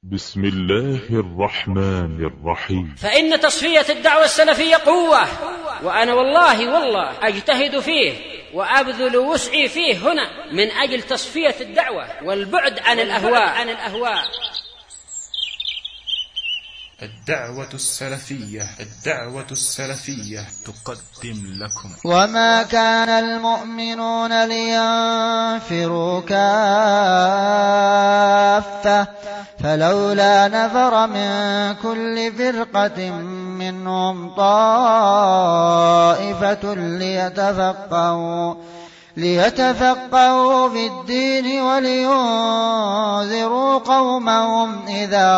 بسم الله الرحمن الرحيم. فإن تصفية الدعوة السلفية قوة، وأنا والله أجتهد فيه وأبذل وسعي فيه هنا من أجل تصفية الدعوة والبعد عن الأهواء. الدعوة السلفية تقدم لكم. وما كان المؤمنون لينفروا كافة فلولا نفر من كل فرقة منهم طائفة ليتفقهوا في الدين ولينذروا قومهم إذا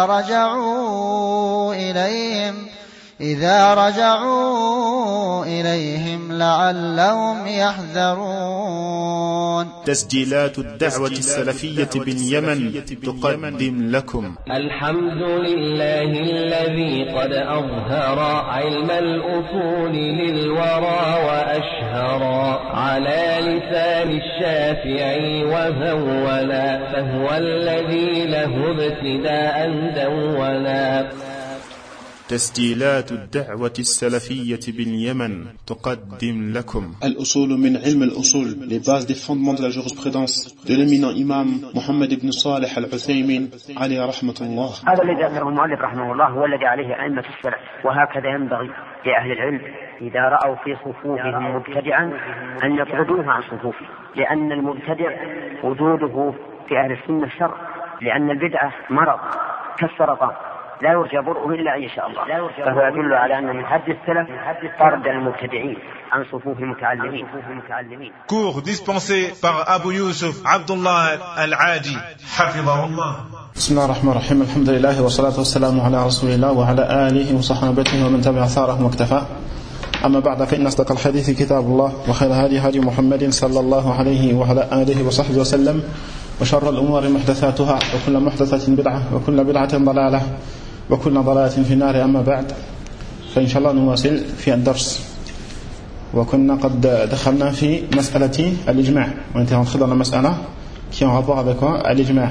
رجعوا إليهم لعلهم يحذرون. تسجيلات الدعوة السلفية باليمن تقدم لكم. الحمد لله الذي قد أظهر علم الأصول للورى وأشهر على لسان الشافعي وهولا، فهو الذي له ابتداء دولا. تسجيلات الدعوة السلفية باليمن تقدم لكم. الأصول من علم الأصول، les bases des fondements de la jurisprudence de l'éminent imam Mohammed ibn Salih al-Uthaymin عليه رحمة الله. هذا الذي ذكره المؤلف رحمه الله هو الذي عليه أئمة السلف، وهكذا ينبغي لأهل العلم إذا رأوا في صفوفهم مبتدعا أن يطردوه عن صفوفه، لأن المبتدع وجوده في أهل السنة شر، لأن البدعة مرض كالسرطان لا يرجى برؤه إلا إن شاء الله، فهو يدل على أن من حد السلف طرد المبتدعين عن صفوف المتعلمين. Cours dispensé par Abu Yusuf Abdullah Al-Adi حفظه الله. بسم الله الرحمن الرحيم. الحمد لله والصلاة والسلام على رسول الله وعلى آله وصحابته ومن تبع ثاره واكتفى. أما بعد، فإن أصدق الحديث كتاب الله، وخير هدي محمد صلى الله عليه وعلى آله وصحبه وسلم، وشر الأمور محدثاتها، وكل محدثة بدعة، وكل بدعة ضلالة، وكل ضلالة في النار. أما بعد، فإن شاء الله نواصل في الدرس. وكنا قد دخلنا في مسألة الإجماع، وانتهى خضرنا مسألة qui en rapport avec الإجماع.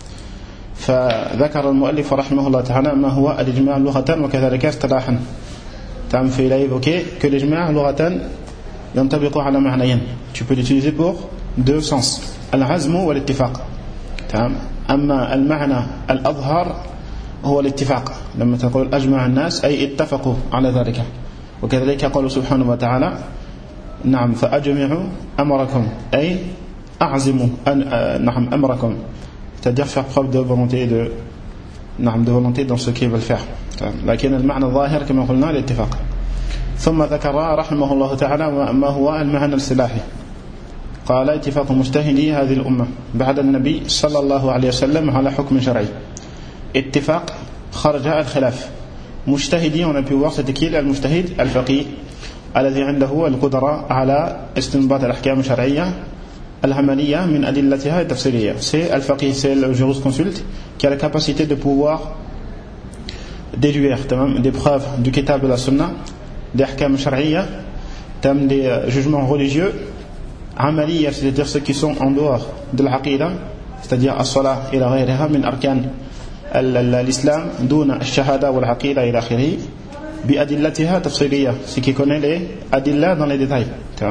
فذكر المؤلف رحمه الله تعالى ما هو الإجماع لغة وكذلك اصطلاحا. تعم في لا évoquer que l'ijma' لغة ينطبق على معنيين. Tu peux l'utiliser pour deux sens. العزم والاتفاق. تمام. أما المعنى الأظهر هو الاتفاق، لما تقول أجمع الناس أي اتفقوا على ذلك. وكذلك يقول سبحانه وتعالى نعم فأجمعوا أمركم أي أعزموا نعم أمركم، c'est-à-dire faire preuve de volonté de volonté dans ce qu'ils veulent faire. لكن المعنى الظاهر كما قلنا الاتفاق. ثم ذكر رحمه الله تعالى ما هو المعنى السلاحي. قال اتفاق مجتهدي هذه الأمة بعد النبي صلى الله عليه وسلم على حكم شرعي. اتفاق خرج الخلاف. مجتهدي on a pu voir c'était qui المجتهد الفقيه الذي عنده القدرة على استنباط الأحكام الشرعية العملية من أدلتها التفسيرية. C'est الفقيه, c'est le jurisconsulte qui a la capacité de pouvoir déduire des preuves du kitab de la sunna, des ahkam shar'iyya, des jugements religieux عملية, c'est-à-dire ceux qui sont en dehors de l'aqida, c'est-à-dire as-salah ila ghayriha min arkan l'islam دون الشهادة والعقيدة إلى آخره بأدلتها تفصيلية, ce qui connaît les adilla dans les détails.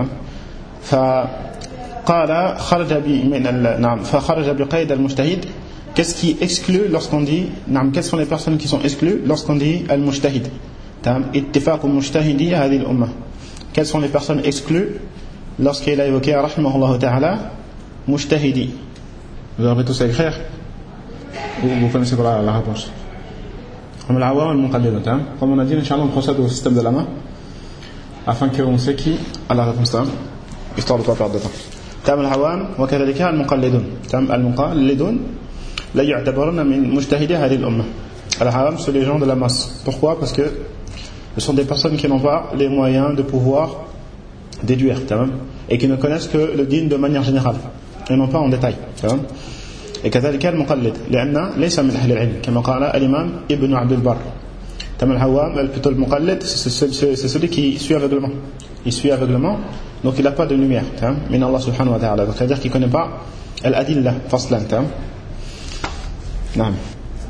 فقال خرج بقيد المجتهد. Qu'est-ce qui exclut lorsqu'on dit quelles sont les personnes qui sont exclues lorsqu'on dit al-mujtahid? اتفاق مجتهدي هذه الأمة. Quelles sont les personnes exclues lorsqu'il a évoqué rahimahullah ta'ala mujtahidi? Vous avez tous à écrire ou vous connaissez la réponse? Comme l'awam al-muqallid. Comme on a dit, Inch'Allah, on procède au système de la main afin qu'on sait qui a la réponse, histoire de ne pas perdre de temps. تام العوام وكذلك المقلدون. تام المقلدون لا يعتبرون من مجتهدي هذه الأمة. العوام sont les gens de la masse. Pourquoi? Parce que ce sont des personnes qui n'ont pas les moyens de pouvoir déduire et qui ne connaissent que le din de manière générale et non pas en détail. Et كذلك المقلد لأن ليس من أهل العلم كما قال الإمام ابن عبد البر. تام العوام plutôt le muqallid, c'est celui qui suit aveuglement. Il suit aveuglement, donc il n'a pas de lumière min Allah subhanahu wa ta'ala, donc c'est-à-dire qu'il ne connaît pas al-adilla faslan. نعم.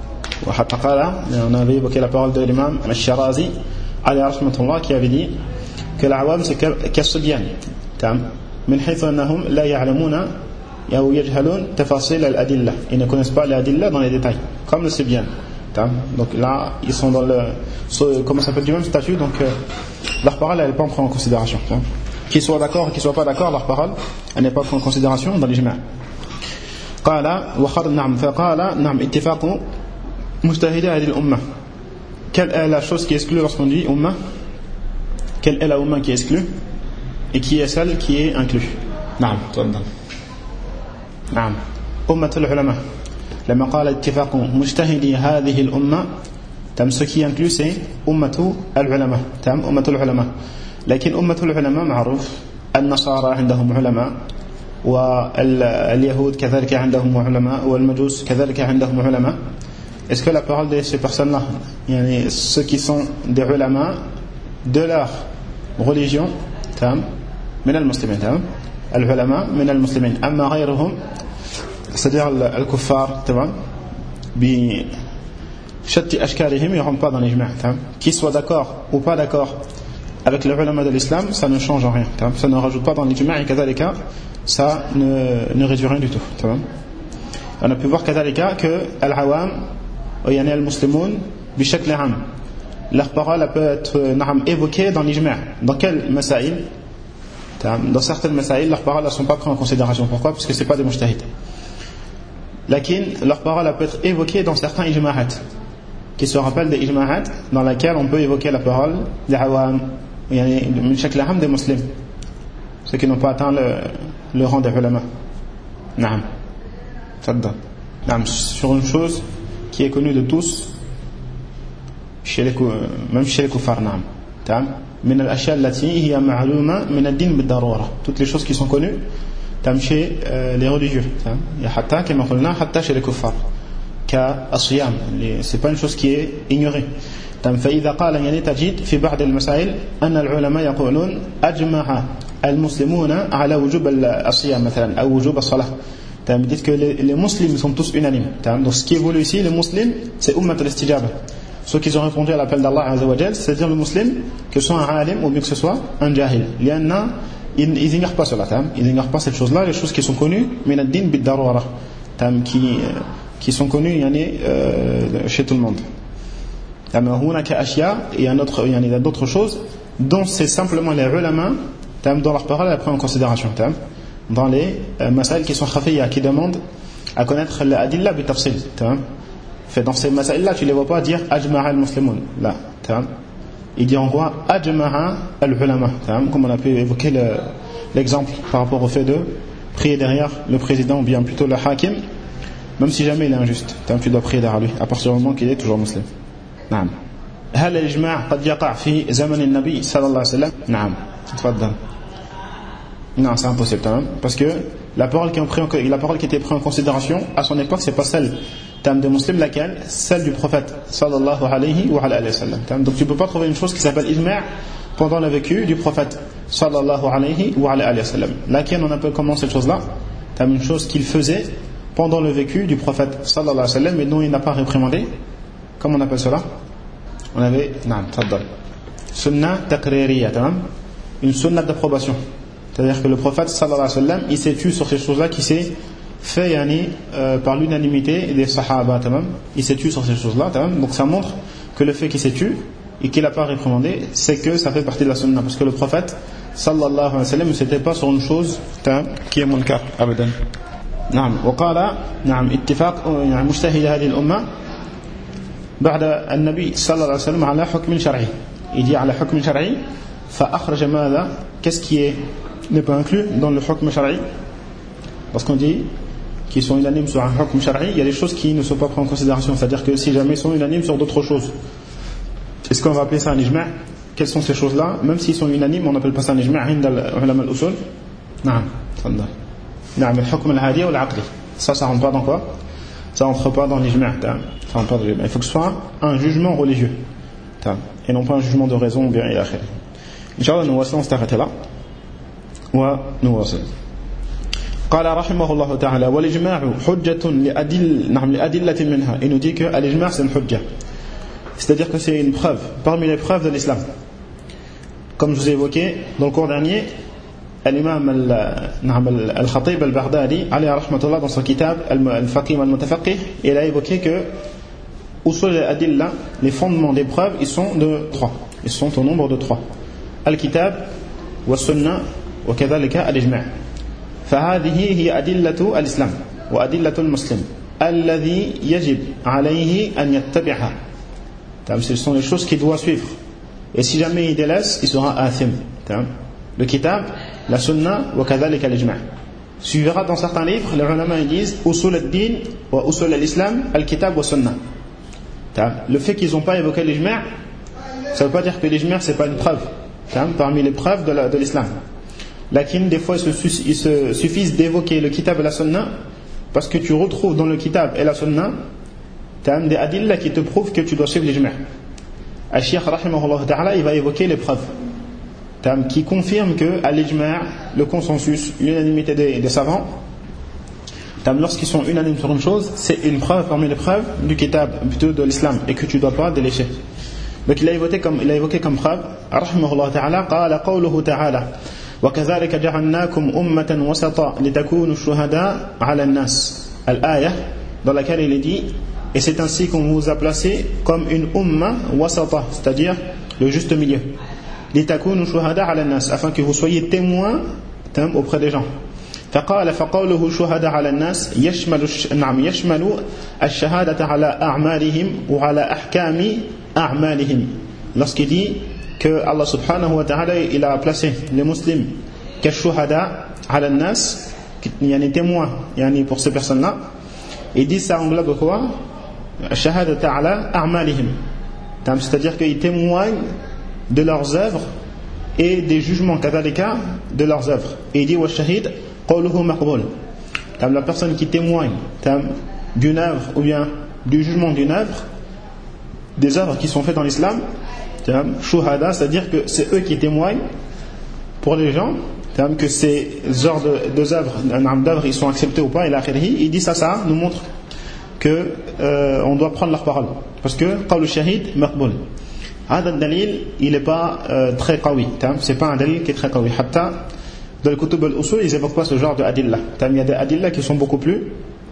On avait évoqué la parole de l'imam Al-Shirazi alayhi rahmatullah qui avait dit que l'awam c'est كالصبيان من حيث أنهم لا يعلمون أو يجهلون تفاصيل الأدلة. Ils ne connaissent pas les adilla dans les détails comme le sibyan. Donc là ils sont dans le comment ça s'appelle du même statut, donc leur parole elle n'est pas prise en considération. Qu'ils soient d'accord ou qu'ils soient pas d'accord, leur parole elle n'est pas prise en considération dans l'ijma'. قال نعم فقال نعم اتفاق مجتهد هذه الأمة. Quelle est la chose qui est exclue lorsqu'on dit umma? Quelle est la umma qui est exclue et qui est celle qui est inclue? نعم تفضل. نعم أمة العلماء لما قال اتفاق مجتهدي هذه الأمة ce qui inclut c'est أمة العلماء أمة العلماء. لكن أمة العلماء معروف النصارى عندهم علماء واليهود كذلك عندهم علماء والمجوس كذلك عندهم علماء. Est-ce que la parole de ces personnes-là, ceux qui sont des ulama de leur religion, من المسلمين العلماء من المسلمين أما غيرهم c'est-à-dire الكفار بشتى أشكالهم ils ne rentrent pas dans l'ijma'. Qu'ils soient d'accord ou pas d'accord avec les ulama de l'islam, ça ne change rien, ça ne rajoute pas dans l'ijma' et كذلك ça ne réduit rien du tout. On a pu voir كذلك que al-awam يعني المسلمون بشكل عام leur parole peut être évoquée dans l'ijma'. Dans quel masaïl? Dans certaines masaïl leurs paroles ne sont pas prises en considération. Pourquoi? Parce que ce n'est pas des mujtahid. Lakin leur parole peut être évoquée dans certains ijma'at qui se rappellent des ijma'at dans lesquels on peut évoquer la parole des awam من شكل عام des musulmans, ceux qui n'ont pas atteint le rang des ulama. نعم تفضل. نعم sur une chose qui est connue de tous même chez les kuffars. نعم من الأشياء التي هي معلومة من الدين بالضرورة. Toutes les choses qui sont connues chez les religieux. حتى كما قلنا حتى chez les kuffars كالصيام, c'est pas une chose qui est ignorée. فإذا قال تجد في بعض المسائل أن العلماء يقولون أجمع المسلمون على وجوب الصيام مثلا أو وجوب الصلاة. Ils disent que les musulmans sont tous unanimes. Donc ce qui est voulu ici, les musulmans, c'est ummat al-istijaba, ceux qui ont répondu à l'appel d'Allah Azza wa Jal, c'est-à-dire le musulman, que ce soit un alim ou bien que ce soit un jahil. Ils n'ignorent pas cela, ils n'ignorent pas cette chose-là, les choses qui sont connues min ad-din bid-darura, qui sont connues chez tout le monde. Il y a d'autres choses dont c'est simplement les ulama dont leur parole est prise en considération dans les masaïl qui sont khafiyya, qui demandent à connaître l'adilla bi tafsil. Dans ces masaïl là tu les vois pas dire ajma'a al-muslimun là, ils diront quoi? Ajma'a al-ulama, comme on a pu évoquer l'exemple par rapport au fait de prier derrière le président ou bien plutôt le hakim, même si jamais il est injuste, tu dois prier derrière lui à partir du moment qu'il est toujours musulman. نعم. هل الإجماع قد يقع في زمن النبي صلى الله عليه وسلم؟ نعم. تفضل. Non, c'est impossible parce que la parole qui était prise en considération à son époque, c'est pas celle des musulmans, laquelle? Celle du prophète sallallahu alayhi wa sallam. Donc tu peux pas trouver une chose qui s'appelle ijma' pendant le vécu du prophète sallallahu alayhi wa sallam. Laquelle on appelle comment cette chose-là? Une chose qu'il faisait pendant le vécu du prophète sallallahu alayhi wa sallam mais dont il n'a pas réprimandé. Comment on appelle cela? On avait sunnah taqririya, une sunnah d'approbation. C'est-à-dire que le prophète sallallahu alayhi wa sallam il s'est tué sur ces choses-là qui s'est fait par l'unanimité des sahaba. Il s'est tué sur ces choses-là. Donc ça montre que le fait qu'il s'est tué et qu'il n'a pas réprimandé, c'est que ça fait partie de la sunnah. Parce que le prophète sallallahu alayhi wa sallam ne s'était pas sur une chose qui est munkar abadan. نعم وقال نعم اتفاق مجتهد هذه الأمة بعد النبي صلى الله عليه وسلم على حكم شرعي. Il dit على حكم شرعي فأخرج ماذا? Qu'est-ce qui n'est pas inclus dans le hukm shar'i? Parce qu'on dit qu'ils sont unanimes sur un hukm shar'i, il y a des choses qui ne sont pas prises en considération. C'est-à-dire que si jamais ils sont unanimes sur d'autres choses, est-ce qu'on va appeler ça un ijma'? Quelles sont ces choses-là? Même s'ils sont unanimes, on n'appelle pas ça un ijma' عند العلماء الأصول. نعم تفضل. نعم الحكم العادي والعقلي. Ça rentre pas dans quoi? Ça rentre pas dans l'ijma'. Ça rentre pas dans l'ijma'. Il faut que ce soit un jugement religieux. Et non pas un jugement de raison ou bien et akhir. Inch'Allah, nous voici, on s'arrête là. ونواصل. قال رحمه الله تعالى والإجماع حجة لأدلة منها. Il nous dit que l'ijma' c'est une hujja, c'est-à-dire que c'est une preuve parmi les preuves de l'islam. Comme je vous ai évoqué dans le cours dernier, l'imam al-Khatib al-Baghdadi alayhi rahmatullah dans son kitab al-Faqih wal-Mutafaqih, il a évoqué que usul al-adilla, les fondements des preuves, ils sont de 3. Ils sont au nombre de 3. Al-Kitab wa-Sunnah wa kadhalika al-Ijma'. فهذه هي أدلة الإسلام وأدلة المسلم الذي يجب عليه أن يتبعها. Ce sont les choses qu'il doit suivre. Et si jamais il délaisse, il sera athim. Le kitab, la sunna, wa kadhalika al-ijma'. Suivra dans certains livres, les ulama ils disent usul ad-din wa usul al-islam, al-kitab wa sunna. Le fait qu'ils n'ont pas évoqué l'ijma', ça ne veut pas dire que l'ijma' c'est pas une preuve parmi les preuves de l'islam. Lakin des fois il se suffit d'évoquer le kitab et la sunna, parce que tu retrouves dans le kitab et la sunna des adillas qui te prouvent que tu dois suivre l'ijma'. Al-Shaykh rahimahullah ta'ala, il va évoquer les preuves qui confirment que à l'ijma', le consensus, l'unanimité des savants, lorsqu'ils sont unanimes sur une chose, c'est une preuve parmi les preuves du kitab, plutôt de l'islam, et que tu ne dois pas délécher. Donc il a évoqué comme preuve rahimahullah ta'ala qala qawluhu ta'ala وكذلك جعلناكم أمة وسطا لتكونوا شهداء على الناس. Al-ayah dans laquelle il est dit et c'est ainsi qu'on vous a placé comme une umma wasata, c'est-à-dire le juste milieu. لتكونوا شهداء على الناس, afin que vous soyez témoins auprès des gens. فقال فقوله شهداء على الناس يشمل الشهادة على أعمالهم وعلى أحكام أعمالهم. Lorsqu'il dit que Allah subhanahu wa ta'ala il a placé les musulmans kashuhada ala an-nas, yani témoins yani pour ces personnes-là, il dit ça englobe quoi? Shahadata ala a'malihim, c'est-à-dire qu'ils témoignent de leurs œuvres et des jugements kadhalika de leurs œuvres. Et il dit wa shahid qawluhu maqbul, la personne qui témoigne d'une œuvre ou bien du jugement d'une œuvre, des œuvres qui sont faites dans l'islam, shuhada, c'est-à-dire que c'est eux qui témoignent pour les gens que ces genres d'œuvres ils sont acceptés ou pas, et il dit ça nous montre que on doit prendre leur parole, parce que qawl shahid maqbul. Hada dalil il n'est pas très qawi, c'est pas un dalil qui est très qawi. Hatta dans le kutub al-usul ils évoquent pas ce genre de adilla. Il y a des adilla qui sont beaucoup plus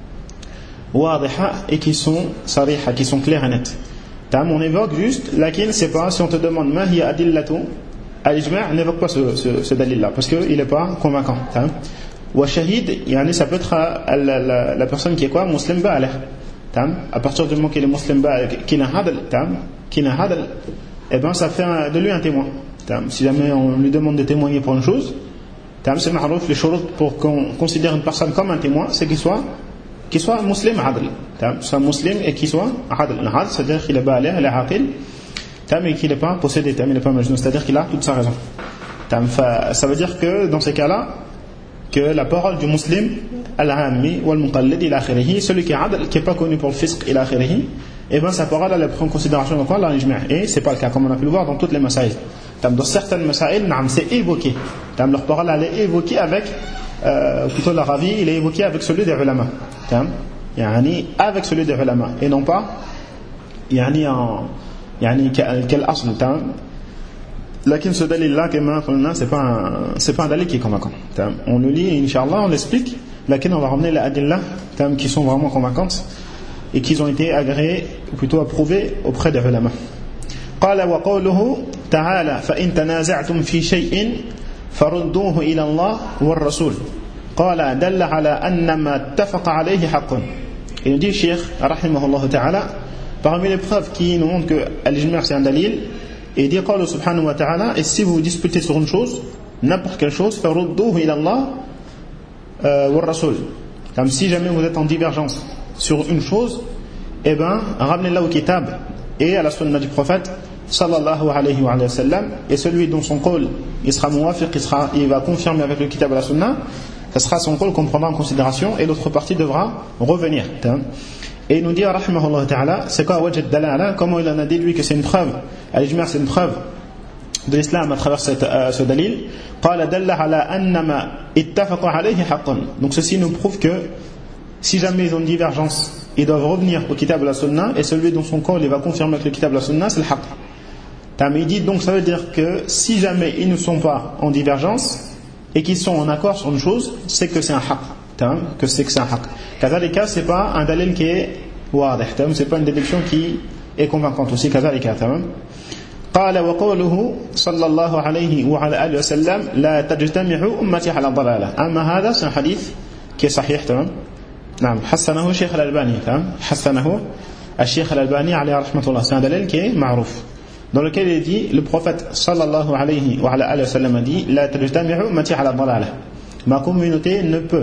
wadiha et qui sont sariha, qui sont clairs et nets. On évoque juste, lakin c'est pas, si on te demande ma hiya adillatu al-ijma', n'évoque pas ce dalil là, parce qu'il n'est pas convaincant. Wa shahid, ça peut être la personne qui est quoi? Muslim ba'alah. À partir du moment qu'il est muslim ba'alah, qui n'a hadal, et ben ça fait de lui un témoin. Si jamais on lui demande de témoigner pour une chose, c'est ma'rouf, les shurut pour qu'on considère une personne comme un témoin, c'est qu'il soit muslim adl, soit muslim et qu'il soit adl, c'est-à-dire qu'il est ba'alah, il est aqil, et qu'il n'est pas possédé, il n'est pas majnoun, c'est-à-dire qu'il a toute sa raison. Ça veut dire que dans ces cas-là, que la parole du muslim, al-ammi ou al-muqallid ila akhirih, celui qui est adl, qui n'est pas connu pour le fisq ila akhirih, et bien sa parole elle prend en considération encore la ijma', et c'est pas le cas comme on a pu le voir dans toutes les masaïl. Dans certaines masaïl, c'est évoqué, leur parole elle est évoquée avec plutôt leur avis, il est évoqué avec celui des ulama, avec celui des ulama, et non pas quel asl. Lakin ce dalil là c'est pas un dalil qui est convaincant. On le lit, Inch'Allah, on l'explique, lakin on va ramener les adillah qui sont vraiment convaincantes et qui ont été agréées, ou plutôt approuvées auprès des ulama. قال وقوله تعالى فإن تنازعتم في شيء فردوه إلى الله والرسول قال دل على أن ما اتفق عليه حق. Il nous dit Cheikh rahimahullah ta'ala, parmi les preuves qui nous montrent que al-ijma' c'est un dalil, et il dit قال subhanahu wa ta'ala, et si vous vous disputez sur une chose, n'importe quelle chose, فردوه إلى الله والرسول, comme si jamais vous êtes en divergence sur une chose, eh ben ramenez-la au kitab et à la sunna du prophète sallallahu alayhi wa sallam, et celui dont son qawl il sera muwafiq, il va confirmer avec le kitab et la sunna, ça sera son qawl qu'on prendra en considération, et l'autre partie devra revenir. Et il nous dit rahimahullah ta'ala, c'est quoi wajh dalala, comment il en a déduit que c'est une preuve, al-ijma' c'est une preuve de l'islam à travers ce dalil. قال دل على أن ما اتفق عليه حق. Donc ceci nous prouve que si jamais ils ont une divergence, ils doivent revenir au kitab et la sunna, et celui dont son corps il va confirmer que le kitab et la sunna c'est le haqq. Mais il dit donc ça veut dire que si jamais ils ne sont pas en divergence et qu'ils sont en accord sur une chose, c'est que c'est un haqq. Que c'est un haqq. Kazalika, c'est pas un dalil qui est wadih, c'est pas une déduction qui est convaincante aussi. Kazalika, قال وقوله صلى الله عليه وعلى آله وسلم لا تجتمع أمتي على ضلالة. أما هذا c'est un hadith qui est sahih. نعم حسنه الشيخ الألباني. حسنه الشيخ الألباني عليه رحمة الله. C'est un dalil qui est معروف, dans lequel il dit, le prophète sallallahu alayhi wa alayhi wa sallam a dit la tajtami'u ummati ala dalalah. Ma communauté ne peut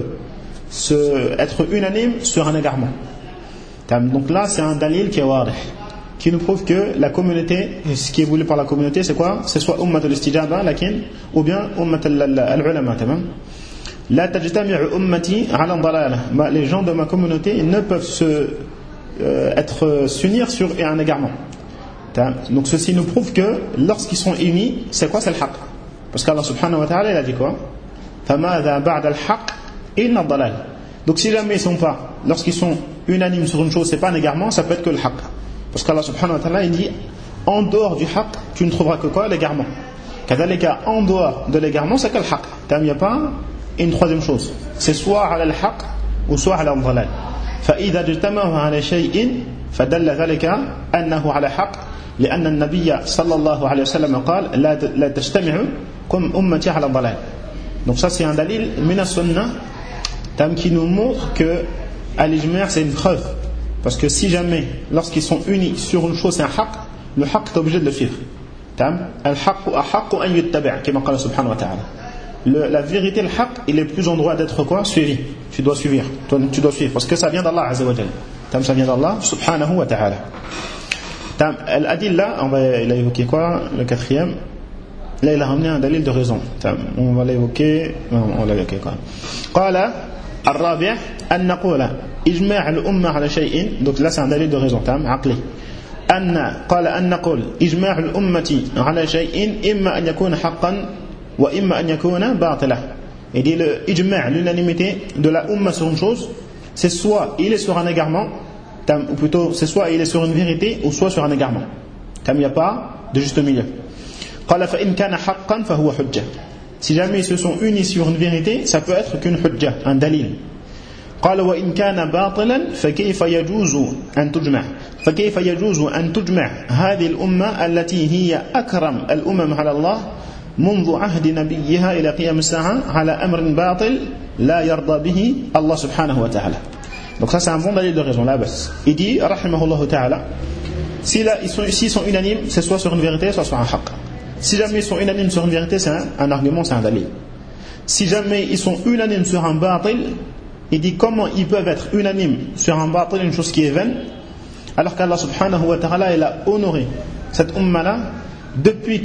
être unanime sur un égarement. Donc là c'est un dalil qui est wadih, qui nous prouve que la communauté, ce qui est voulu par la communauté c'est quoi? C'est soit ummat al-istijaba lakin, ou bien ummat al-ulama. La tajtami'u ummati ala dalalah. Les gens de ma communauté ne peuvent s'unir sur un égarement. Donc ceci nous prouve que lorsqu'ils sont unis, c'est quoi? C'est le haqq. Parce qu'Allah subhanahu wa ta'ala il a dit quoi? فَمَاذَا بَعْدَ الْحَقِّ إِنَّ الضَّلَالِ. Donc si jamais ils sont pas, lorsqu'ils sont unanimes sur une chose, c'est pas un égarement, ça peut être que le haqq. Parce qu'Allah subhanahu wa ta'ala il dit en dehors du haqq, tu ne trouveras que quoi? L'égarement. Kadhalika, en dehors de l'égarement, c'est que le haqq. Il n'y a pas une troisième chose. C'est soit ala al-haqq ou soit ala al-dhalal. فَإِذَا اجْتَمَعُوا عَلَى شَيْءٍ فَدَلَّ ذَلِكَ أَنَّهُ عَلَى حَقٍّ لأن النبي صلى الله عليه وسلم قال لا تجتمع كم أمتي على الضلال. Donc ça c'est un dalil min as-sunnah qui nous montre que al-ijma' c'est une preuve, parce que si jamais lorsqu'ils sont unis sur une chose c'est un haqq, le haqq est obligé de le suivre. al-haqq ahaqqu an yuttaba' kama qala subhanahu wa ta'ala. La vérité, le haqq, il est plus en droit d'être quoi? Suivi. Tu dois suivre parce que ça vient d'Allah azza wa jalla. Ça vient d'Allah subhanahu wa ta'ala. Al-adilla, il a évoqué quoi? Le quatrième. Là il a ramené un dalil de raison. On va l'évoquer. On l'a évoqué quoi? قال الرابع أن نقول إجماع الأمة على شيء. Donc là c'est un dalil de raison. عقلي. قال أن نقول إجماع الأمة على شيء إما أن يكون حقا وإما أن يكون باطلا. Il dit le ijma', l'unanimité de la umma sur une chose, c'est soit il est sur un égarement, ou plutôt c'est soit il est sur une vérité ou soit sur un égarement. Il n'y a pas de juste milieu. قال فإن كان حقا فهو حجة. Si jamais ils se sont unis sur une vérité, ça peut être qu'une hujja, un dalil. قال وإن كان باطلا فكيف يجوز أن تجمع هذه الأمة التي هي أكرم الأمم على الله منذ عهد نبيها إلى قيام الساعة على أمر باطل لا يرضى به الله سبحانه وتعالى. Donc ça c'est un bon dalil de raison là. Il dit rahimahullah ta'ala, s'ils sont unanimes, c'est soit sur une vérité soit sur un haqq. Si jamais ils sont unanimes sur une vérité, c'est un argument, c'est un dalil. Si jamais ils sont unanimes sur un batil, il dit comment ils peuvent être unanimes sur un batil, une chose qui est vaine, alors qu'Allah subhanahu wa ta'ala il a honoré cette umma là depuis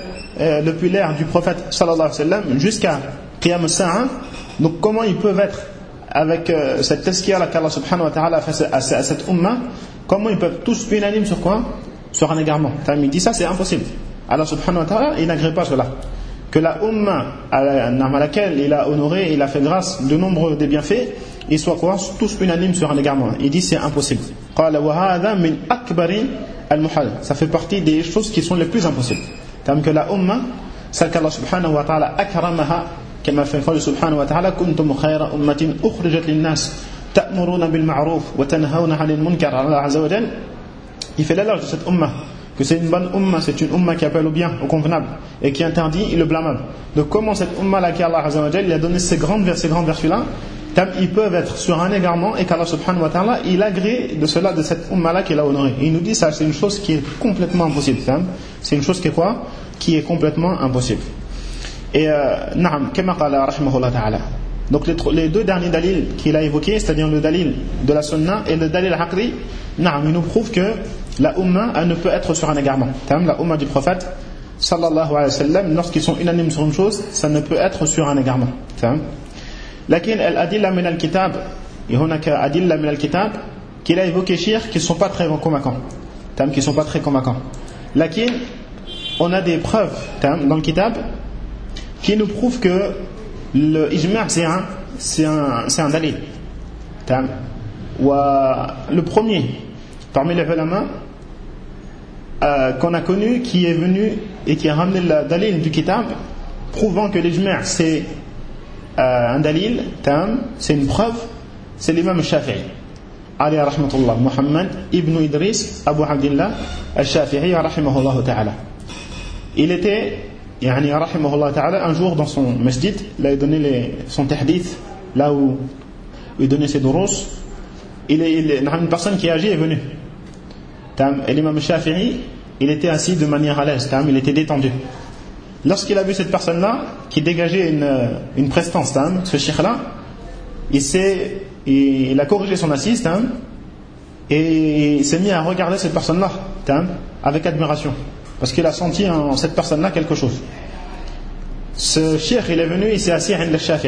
l'ère du prophète sallallahu alayhi wa sallam jusqu'à qiyam as-sa'a. Donc comment ils peuvent être avec cette tazkiyah qu'Allah subhanahu wa ta'ala a fait à cette umma, comment ils peuvent tous unanimes sur quoi? Sur un égarement. Il dit ça c'est impossible. Allah subhanahu wa ta'ala il n'agrée pas cela, que la umma à laquelle il a honoré, il a fait grâce de nombreux des bienfaits, ils soient quoi? Tous unanimes sur un égarement. Il dit c'est impossible. قال وهذا من أكبر المحال. Ça fait partie des choses qui sont les plus impossibles. Que la umma, celle qu'Allah subhanahu wa ta'ala akramaha, كما في قوله سبحانه وتعالى كنتم خير أمة أخرجت للناس تأمرون بالمعروف وتنهون عن المنكر. Allah azza wa jalla il fait l'éloge de cette umma, que c'est une bonne umma, c'est une umma qui appelle au bien, au convenable, et qui interdit le blâmable. Donc comment cette umma là qu'Allah azza wa jalla il a donné ces grandes vertus-là, ils peuvent être sur un égarement, et qu'Allah subhanahu wa ta'ala il agrée de cela, de cette umma là qu'il a honorée. Il nous dit ça, c'est une chose qui est complètement impossible. C'est une chose qui est quoi? Qui est complètement impossible. Et na'am, kama qala rahimahullah ta'ala. Donc les deux derniers dalils qu'il a évoqués, c'est-à-dire le dalil de la sunna et le dalil aqli, na'am, il nous prouve que la umma elle ne peut être sur un égarement. La umma du prophète sallallahu alayhi wa sallam, lorsqu'ils sont unanimes sur une chose, ça ne peut être sur un égarement. Lakin al-adilla min al-kitab, et hunaka adilla min al-kitab qu'il a évoqué shir, qui ne sont pas très convaincants. Qui ne sont pas très convaincants. Lakin on a des preuves dans le kitab qui nous prouvent que le ijma' c'est un dalil. Le premier parmi les ulama qu'on a connu, qui est venu et qui a ramené le dalil du kitab prouvant que l'ijma' c'est un dalil, c'est une preuve, c'est l'imam Shafi'i alayhi rahmatullah, Muhammad ibn Idris Abu Abdillah al-Shafi'i rahimahullah ta'ala. Il était rahimahullah ta'ala un jour dans son masjid, là il donnait son tahdith, là où il donnait ses durus. Une personne qui est âgée est venue, et l'imam Shafi'i il était assis de manière à l'aise, il était détendu. Lorsqu'il a vu cette personne-là qui dégageait une prestance, ce cheikh-là, il a corrigé son assise et il s'est mis à regarder cette personne-là avec admiration, parce qu'il a senti en cette personne-là quelque chose. Ce cheikh il est venu, il s'est assis à Shafi'i,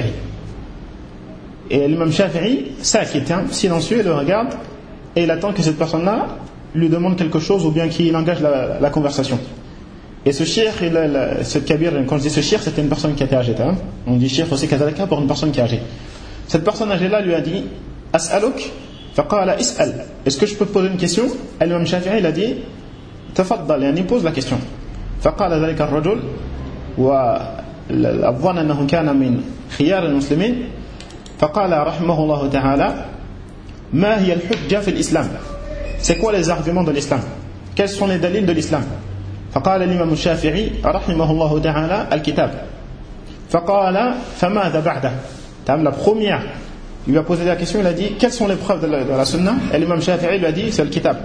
et l'imam Shafi'i silencieux, il le regarde et il attend que cette personne-là lui demande quelque chose ou bien qu'il engage la conversation. Et ce cheikh, ce kabir, quand je dis ce cheikh, c'était une personne qui était âgée. On dit cheikh aussi kazalika pour une personne qui est âgée. Cette personne âgée-là lui a dit As'aluk faqala is'al. Est-ce que je peux te poser une question? Et l'imam Shafi'i il a dit Tafaddal, pose la question. Faqala dhalika ar-rajul wa adhanna annahu kana min khiyar al-muslimin faqala rahimahullah ta'ala ma hiya al-hujja fi al-islam? C'est quoi les arguments de l'islam? Quels sont les dalils de l'islam? فقال الإمام الشافعي رحمه الله تعالى الكتاب فقال فماذا بعده. La première, il lui a posé la question, il a dit quelles sont les preuves de la sunna, et l'imam Shafi'i lui a dit c'est le kitab,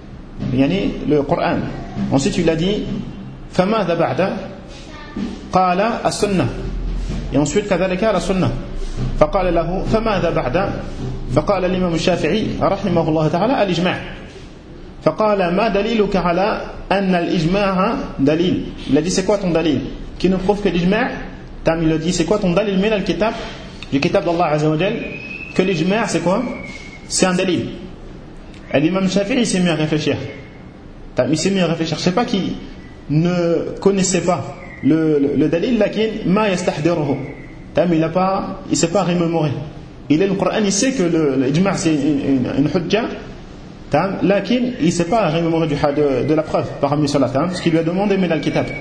le Coran. Ensuite il a dit فماذا بعده قال السنة, et ensuite كذلك la sunna. فقال له فماذا بعده فقال الإمام الشافعي رحمه الله تعالى الإجماع. فقال ما دليلك على أن الإجماع دليل. Il a dit c'est quoi ton dalil qui nous prouve que l'ijma', il a dit c'est quoi ton dalil min al-kitab, du kitab d'Allah Azza wa Jal, que l'ijma' c'est quoi? C'est un dalil. Et l'imam Shafi'i il s'est mis à réfléchir. C'est pas qu'il ne connaissait pas le dalil, lakin ma yastahdiruhu. Il s'est pas remémoré. Il est le Coran, il sait que l'ijma' c'est une hujja, lakin il ne s'est pas remémoré de la preuve parmi cela, parce qu'il lui a demandé mais dans le kitab.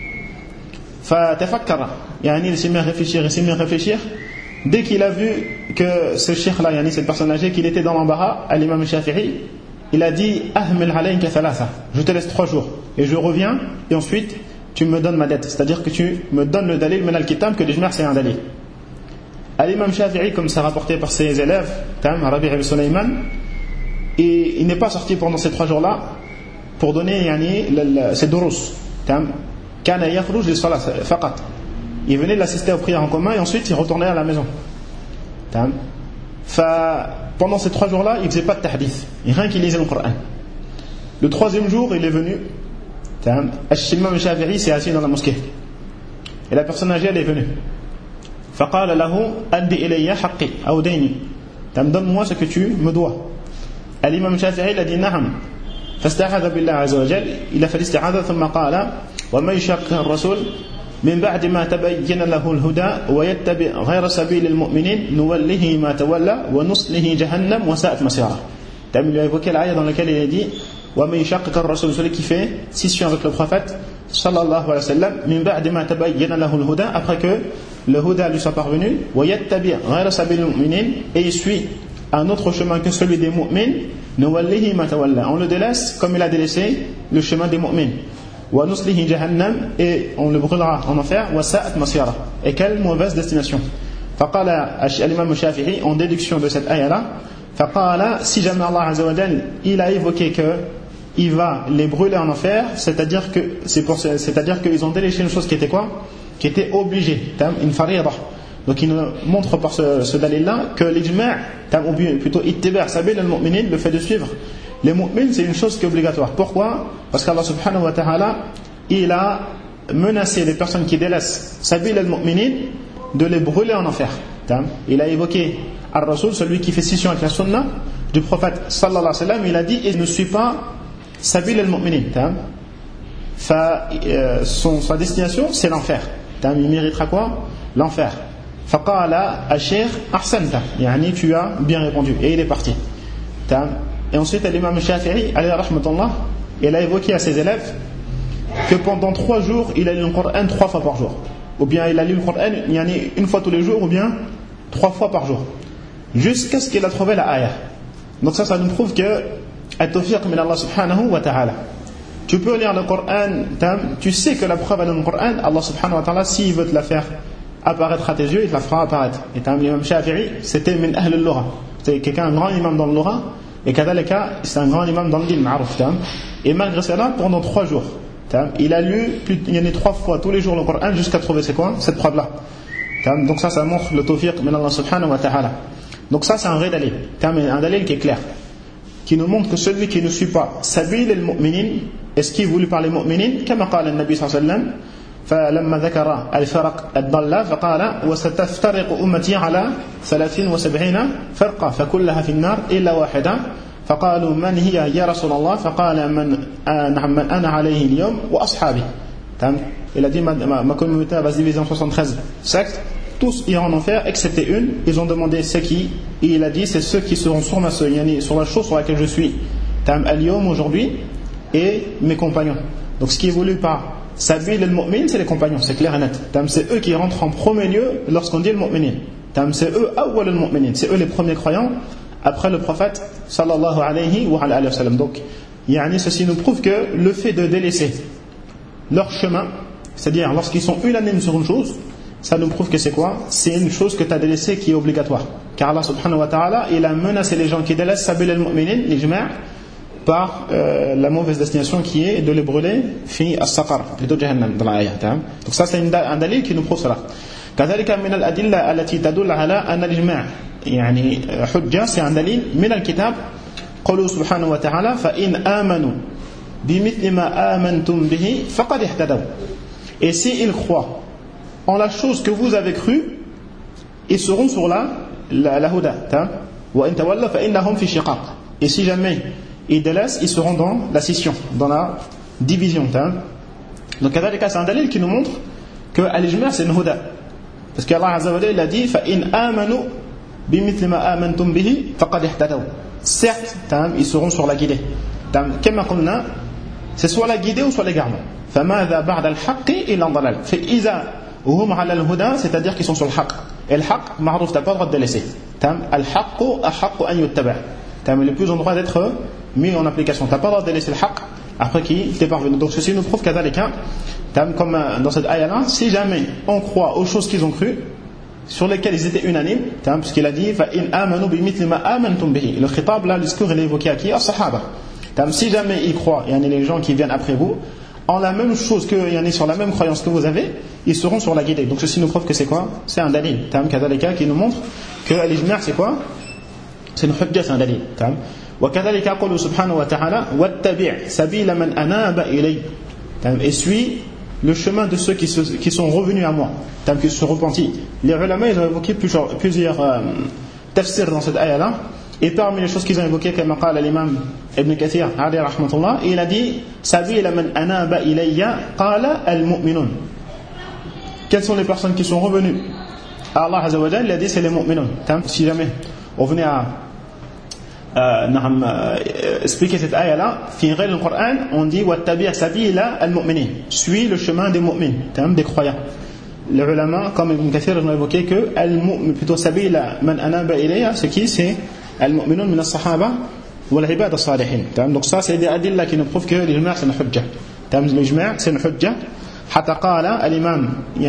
Fatafakkara, il s'est mis à réfléchir. Dès qu'il a vu que ce cheikh là, cette personne âgée, qu'il était dans l'embarras, à l'imam Shafi'i, il a dit ahmil alayka thalatha, je te laisse 3 jours et je reviens, et ensuite tu me donnes ma dette, c'est-à-dire que tu me donnes le dalil min al-kitab que l'ijma' c'est un dalil. À l'imam Shafi'i, comme ça rapporté par ses élèves, Rabi' ibn Sulayman, et il n'est pas sorti pendant ces 3 jours-là pour donner ses durus. Kana yakhruj li salat faqat. Il venait l'assister aux prières en commun et ensuite il retournait à la maison. Pendant ces 3 jours-là, il ne faisait pas de tahdith, rien qu'il lisait le Coran. Le 3e jour, il est venu. L'imam Shafi'i s'est assis dans la mosquée. Et la personne âgée, elle est venue. فقال له أدي إلي حقي أو ديني. Donne-moi ce que tu me dois. الإمام الشافعي الذي نعم فاستعاذ بالله عز وجل إلى فالاستعاذة ثم قال ومن يشاقق الرسول من بعد ما تبين له الهدى ويتبع غير سبيل المؤمنين نوله ما تولى ونصله جهنم وساءت مصيره. Il lui a évoqué l'ayah dans laquelle il a dit ومن يشاقق الرسول, celui qui fait scission avec le prophète sallallahu alayhi wa sallam, min ba'di ma tabayyana lahu al-huda, après que le huda lui soit parvenu, wa yattabi' ghayra sabil al-mu'minin, et il suit un autre chemin que celui des mu'min, nuwallihi ma tawalla, on le délaisse comme il a délaissé le chemin des mu'min, wa nuslihi jahannam, et on le brûlera en enfer, wa sa'at masira, et quelle mauvaise destination. Faqala al-imam al-Shafi'i, en déduction de cette ayah-là, faqala, si jamais Allah Azza wa Jal il a évoqué que il va les brûler en enfer, c'est-à-dire qu'ils ont délaissé une chose qui était quoi? Qui était obligée, une farida. Donc il nous montre par ce dalil-là que l'ijma', ou plutôt ittiba' sabil al-mu'minin, le fait de suivre les mu'mins, c'est une chose qui est obligatoire. Pourquoi? Parce qu'Allah subhanahu wa ta'ala, il a menacé les personnes qui délaissent sabil al-mu'minin de les brûler en enfer. Il a évoqué al-Rasul, celui qui fait scission avec la sunna du prophète sallallahu alayhi wa sallam, il a dit, il ne suit pas sabil al-mu'minin. sa destination c'est l'enfer. Il méritera quoi? L'enfer. Faqala al-Sheikh ahsanta, yani tu as bien répondu, et il est parti. Et ensuite l'imam Shafi'i alayhi rahmatullah, il a évoqué à ses élèves que pendant 3 jours il a lu le Coran 3 fois par jour, ou bien il a lu le Coran une fois tous les jours, ou bien 3 fois par jour, jusqu'à ce qu'il a trouvé la ayah. Donc ça nous prouve que at-tawfiq min Allah subhanahu wa ta'ala. Tu peux lire le Coran, tu sais que la preuve est dans le Coran, Allah subhanahu wa ta'ala, s'il veut te la faire apparaître à tes yeux, il te la fera apparaître. Et l'imam Shafi'i, c'était min ahl al-lugha, c'est quelqu'un, un grand imam dans le lugha, et kadhalika, c'est un grand imam dans le din ma'ruf. Et malgré cela, pendant 3 jours, il a lu il y en a 3 fois tous les jours le Coran jusqu'à trouver c'est quoi cette preuve là. Donc ça montre le tawfiq min Allah subhanahu wa ta'ala. Donc ça c'est un vrai dalil, un dalil qui est clair, qui nous montre que celui qui ne suit pas sabil al-mu'minin, est-ce qu'il voulait parler mu'minin, comme قال النبي صلى الله عليه وسلم فلما ذكر الفرق الضالة فقال وستفترق أمتي على 73 فرقة فكلها في النار إلا واحدة فقالوا من هي يا رسول الله فقال من أنا عليه اليوم وأصحابي. Il a dit ma communauté va se diviser en 73 sectes, tous iront en enfer excepté une. Ils ont demandé c'est qui, et il a dit c'est ceux qui seront sur la chose sur laquelle je suis al-yawm aujourd'hui, et mes compagnons. Donc ce qui est voulu par sabil al-mu'min, c'est les compagnons, c'est clair et net. C'est eux qui rentrent en premier lieu lorsqu'on dit al-mu'minin. C'est eux awwal al-mu'minin, c'est eux les premiers croyants après le prophète sallallahu alayhi wa sallam. Donc ceci nous prouve que le fait de délaisser leur chemin, c'est-à-dire lorsqu'ils sont unanimes sur une chose, ça nous prouve que c'est quoi? C'est une chose que tu as délaissée qui est obligatoire. Car Allah subhanahu wa ta'ala, il a menacé les gens qui délaissent sabil al-mu'minin, l'ijma', par la mauvaise destination qui est de les brûler fi as-saqar, plutôt jahannam dans l'ayat. Donc ça c'est un dalil qui nous prouve cela. كذلك من الأدلة التي تدل على أن الإجماع يعني حجة, c'est un dalil من الكتاب قوله سبحانه وتعالى فإن آمنوا بمثل ما آمنتم به فقد اهتدوا. Et s'ils croient en la chose que vous avez cru, ils seront sur la huda. وإن تولوا فإنهم في شقاق. Et si jamais ils délaissent, ils seront dans la scission, dans la division. Donc c'est un dalil qui nous montre que al-ijma' c'est une huda, parce qu'Allah azza wa jalla a dit فَإِنْ آمَنُوا بِمِثْلِ مَا آمَنْتُمْ بِهِ فَقَدْ اهْتَدَوْا. Certes, ils seront sur la guidée. كما قلنا, c'est soit la guidée ou soit l'égarement. فَمَاذَا بَعْدَ الْحَقِّ إِلَّا الضَّلَالِ. فَإِذَا هُمْ عَلَى الْهُدَى, c'est-à-dire qu'ils sont sur le haqq. Et le haqq, ma'rouf, t'as pas le droit de délaisser. Al-haqqu ahaqqu an yuttaba'. Il est plus en droit d'être mis en application. T'as pas le droit de délaisser le haqq après qu'il t'est parvenu. Donc ceci nous prouve qu'à comme dans cette ayah-là, si jamais on croit aux choses qu'ils ont cru, sur lesquelles ils étaient unanimes, puisqu'il a dit فَإِنْ آمَنُوا بِمِثْلِ مَا آمَنْتُمْ بِهِ. Le khitab là, le discours il est évoqué à qui? As-sahaba. Si jamais ils croient, il y a les gens qui viennent après vous, en la même chose que, il y en a sur la même croyance que vous avez, ils seront sur la guidée. Donc ceci nous prouve que c'est quoi? C'est un dalil. Qui nous montre que l'ijma' c'est quoi? C'est une hujja, c'est un dalil. وكذلك قوله سبحانه وتعالى واتبع سبيل من أناب إلي. Et suis le chemin de ceux qui sont revenus à moi, qui se sont repentis. Les ulama ils ont évoqué plusieurs tafsirs dans cette ayah-là, et parmi les choses qu'ils ont évoquées, comme قال l'imam Ibn Kathir alayhi rahmatullah, il a dit سبيل من أناب إلي قال المؤمنون. Quelles sont les personnes qui sont revenues à Allah azza wa jalla? Il a dit c'est les mu'minun. Si jamais on venait à expliquer cette ayah là, finir le Coran, on dit wattabi' sabila al-mu'minin, suis le chemin des mu'mins, des croyants. Les ulama comme Ibn Kathir ont évoqué que al-mu'min, plutôt sabila man anaba ilayya, c'est qui? C'est al-mu'minun min as-sahaba wal ibad as-salihin. Donc ça c'est des adilla qui nous prouvent que l'ijma' c'est une hujja. L'ijma' c'est une hujja. حتى قال الإمام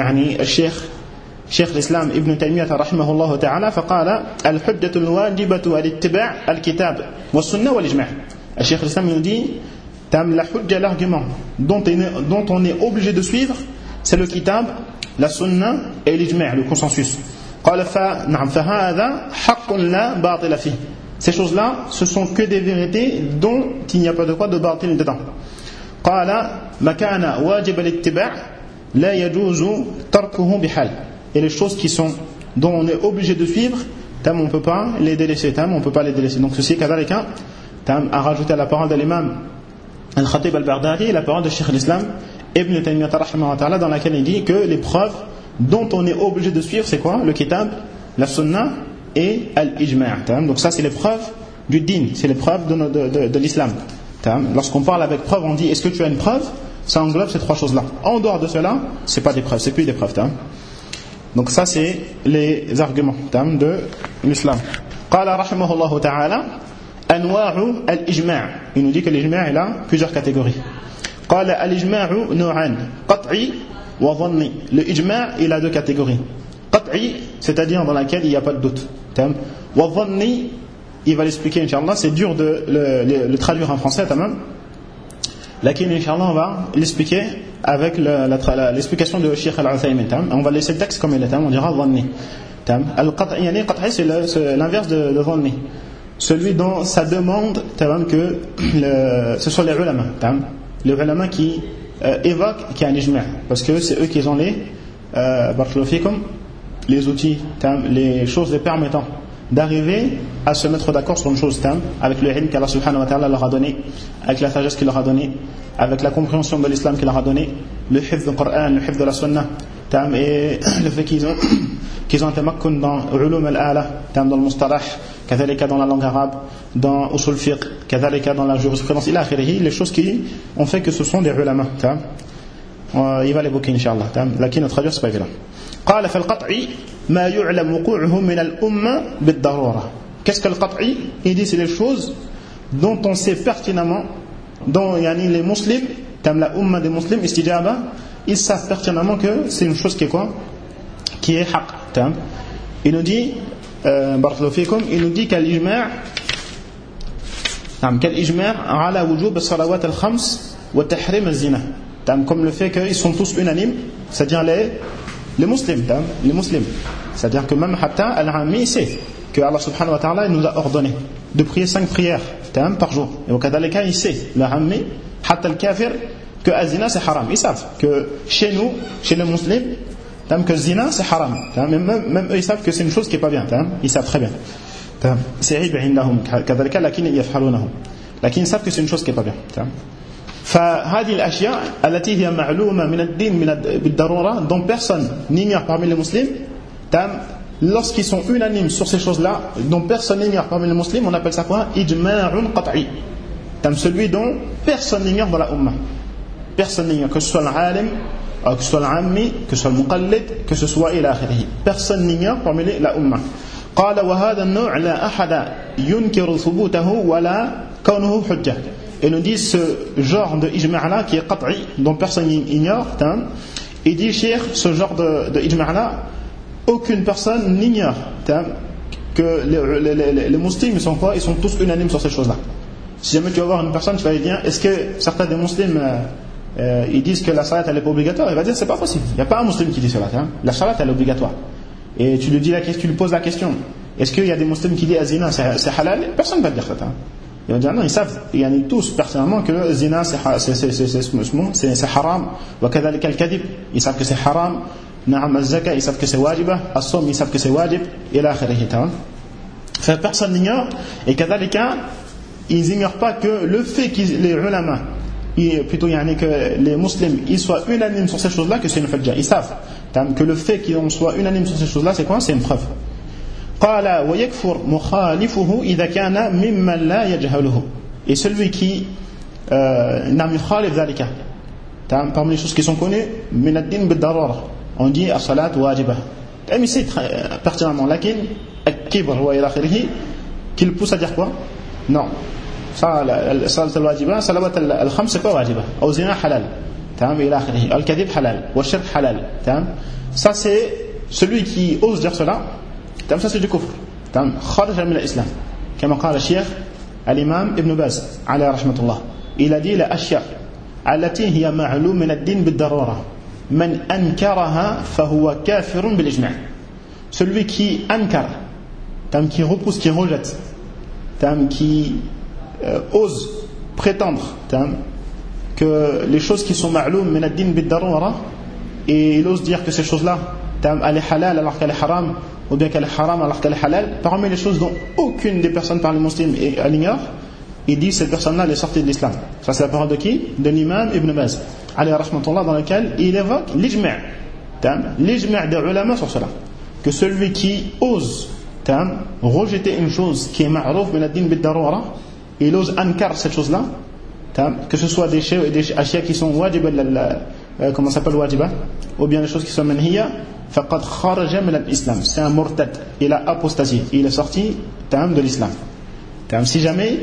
شيخ الإسلام ابن تيمية رحمه الله تعالى فقال الحجة الواجبة الاتباع الكتاب والسنة والإجماع. الشيخ الإسلام nous dit la hujja, l'argument dont on est obligé de suivre, c'est le kitab, la sunna et l'ijma', le consensus. قال فهذا حق لا باطل فيه. Ces choses-là, ce sont que des vérités dont il n'y a pas de quoi de batil dedans. قال ما كان واجب الاتباع لا يجوز تركه بحال. Et les choses dont on est obligé de suivre, on ne peut pas les délaisser. On peut pas les délaisser. Donc ceci, kadhalika, a rajouté à la parole de l'imam Al-Khatib al-Baghdadi, la parole de Cheikh al-Islam Ibn Taymiyyah rahimahullah ta'ala, dans laquelle il dit que les preuves dont on est obligé de suivre, c'est quoi? Le kitab, la sunna et al-ijma'. Donc ça, c'est les preuves du din, c'est les preuves de l'islam. Lorsqu'on parle avec preuve, on dit est-ce que tu as une preuve? Ça englobe ces trois choses-là. En dehors de cela, c'est pas des preuves, c'est plus des preuves. Donc ça, c'est les arguments de l'islam. Qala rahimahullah ta'ala anwa'u al-ijma'. Il nous dit que l'ijma' il a plusieurs catégories. Qala al-ijma'u nu'an qat'i wa dhanni. Le ijma' il a deux catégories. Qat'i, c'est-à-dire dans laquelle il n'y a pas de doute. Wa dhanni, il va l'expliquer Inch'Allah, c'est dur de le traduire en français tamam. Lakin Inch'Allah on va l'expliquer avec l'explication de Cheikh Al-Uthaymin. On va laisser le texte comme il est, on dira dhanni. Al-qat'i, qat'i c'est l'inverse de dhanni. Celui dont ça demande que ce soit les ulama. Les ulama qui évoquent qu'il y a un ijma', parce que c'est eux qui ont les outils, les choses les permettant d'arriver à se mettre d'accord sur une chose avec le ilm qu'Allah subhanahu wa ta'ala leur a donné, avec la sagesse qu'il leur a donné, avec la compréhension de l'islam qu'il leur a donné, le hifz du Coran, le hifz de la sunna, et le fait qu'ils ont un tamakkun dans ulum al-ala, dans le mustalah, كذلك dans la langue arabe, dans usul fiqh, كذلك dans la jurisprudence, les choses qui ont fait que ce sont des ulama. Il va l'évoquer Inch'Allah. Lakin notre traduire c'est pas évident. قال فالقطعي ما يعلم وقوعه من الأمة بالضرورة. Qu'est-ce que le qat'i? Il dit c'est les choses dont on sait pertinemment, dont les musulmans, la umma des musulmans istijaba, ils savent pertinemment que c'est une chose qui est quoi? Qui est haqq. Il nous dit il nous dit qu'al-ijma' ala wujub as-salawat al-khams wa tahrim az-zina. Comme le fait qu'ils sont tous unanimes, c'est-à-dire les musulmans, c'est-à-dire que même hatta al-ami sait que Allah subhanahu wa ta'ala nous a ordonné de prier 5 prières par jour. Et au kadalika il sait, le hammi hatta al-kafir, que az-zina c'est haram. Ils savent que chez nous, chez les musulmans, que zina c'est haram. Même eux ils savent que c'est une chose qui n'est pas bien. Ils savent très bien. C'est عيب عندهم كذلك لكن يفعلونه. لكن ils savent que c'est une chose qui n'est pas bien. فهذه الأشياء التي هي معلومة من الدين بالضرورة, dont personne n'ignore parmi les musulmans, lorsqu'ils sont unanimes sur ces choses-là, dont personne n'ignore parmi les musulmans, on appelle ça quoi? Ijma'un qat'i. Celui dont personne n'ignore dans la umma. Personne n'ignore, que ce soit l'alim, que ce soit l'ammi, que ce soit le muqallid, que ce soit ila akhirih. Personne n'ignore parmi la umma. قال وهذا النوع لا أحد ينكر ثبوته ولا كونه حجة. Et nous dit ce genre de ijma' là qui est qat'i, dont personne n'ignore, il dit Cheikh, ce genre de ijma' là, aucune personne n'ignore que les musulmans sont quoi? Ils sont tous unanimes sur ces choses là. Si jamais tu vas voir une personne, tu vas lui dire est-ce que certains des musulmans ils disent que la salat elle est pas obligatoire? Il va dire c'est pas possible, il n'y a pas un musulman qui dit cela. La salat elle est obligatoire. Et tu lui poses la question est-ce qu'il y a des musulmans qui disent azina c'est halal? Personne ne va dire ça. Ils vont dire non, ils savent, il y en a tous personnellement que zina c'est haram, wa kadhalika al-kadhib, ils savent que c'est haram, na'am az-zaka, ils savent que c'est wajibah, as-sawm, ils savent que c'est wajib, ila akhirih. Personne n'ignore, et kadhalika ils n'ignorent pas que le fait que les ulama, plutôt que les musulmans ils soient unanimes sur ces choses-là, que c'est une hujja. Ils savent que le fait qu'ils soient unanimes sur ces choses-là, c'est quoi? C'est une preuve. قال ويكفر مخالفه إذا كان ممن لا يجهله. Et celui qui نعم يخالف ذلك parmi les choses qui sont connues من الدين بالضرورة, on dit الصلاة واجبة. Mais c'est pertinemment لكن الكبر وإلى آخره qu'il pousse à dire quoi? Non, ça الصلاة الواجبة صلوات الخمس c'est pas واجبة, أو زنا حلال إلى آخره, الكذب حلال والشرك حلال. Ça c'est celui qui ose dire cela, ça c'est du kufr, خارج من الإسلام, كما قال الشيخ الإمام ابن باز عليه رحمة الله. Il a dit la أشياء التي هي معلوم من الدين بالضرورة من أنكرها فهو كافر بالإجماع. Celui qui ankar, qui repousse, qui rejette, qui ose prétendre que les choses qui sont معلوم من الدين بالضرورة, et il ose dire que ces choses-là elle est halal alors qu'elle est haram, ou bien qu'elle est haram alors qu'elle est halal, parmi les choses dont aucune des personnes parmi les musulmans l'ignore, il dit cette personne-là elle est sortie de l'islam. Ça c'est la parole de qui? De l'imam Ibn Baz alayhi rahmatullah, dans laquelle il évoque l'ijma' des ulama sur cela, que celui qui ose rejeter une chose qui est ma'rouf min ad-din bid-darura, il ose ankar cette chose-là, que ce soit des ashya qui sont wajiba, comment ça s'appelle wajiba, ou bien des choses qui sont manhiya, faqad kharaja min al-islam, c'est un murtad, il a apostasié, il est sorti de l'islam. Si jamais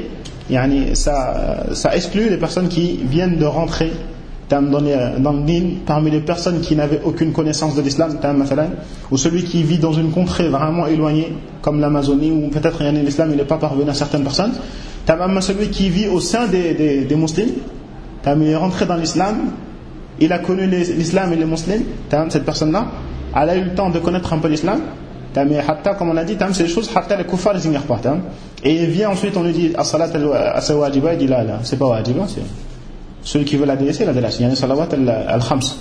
ça exclut les personnes qui viennent de rentrer dans le din, parmi les personnes qui n'avaient aucune connaissance de l'islam, ou celui qui vit dans une contrée vraiment éloignée comme l'Amazonie, ou peut-être l'islam il n'est pas parvenu à certaines personnes, celui qui vit au sein des musulmans, il est rentré dans l'islam, il a connu l'islam et les musulmans, cette personne-là elle a eu le temps de connaître un peu l'islam, mais hatta, comme on a dit, c'est des choses hatta les kuffars ils n'ignorent pas, et il vient ensuite on lui dit as-salat al-wajiba, il dit là c'est pas wajiba, c'est celui qui veut la délaisser, la délaisse. Il y a les salawat al-khams.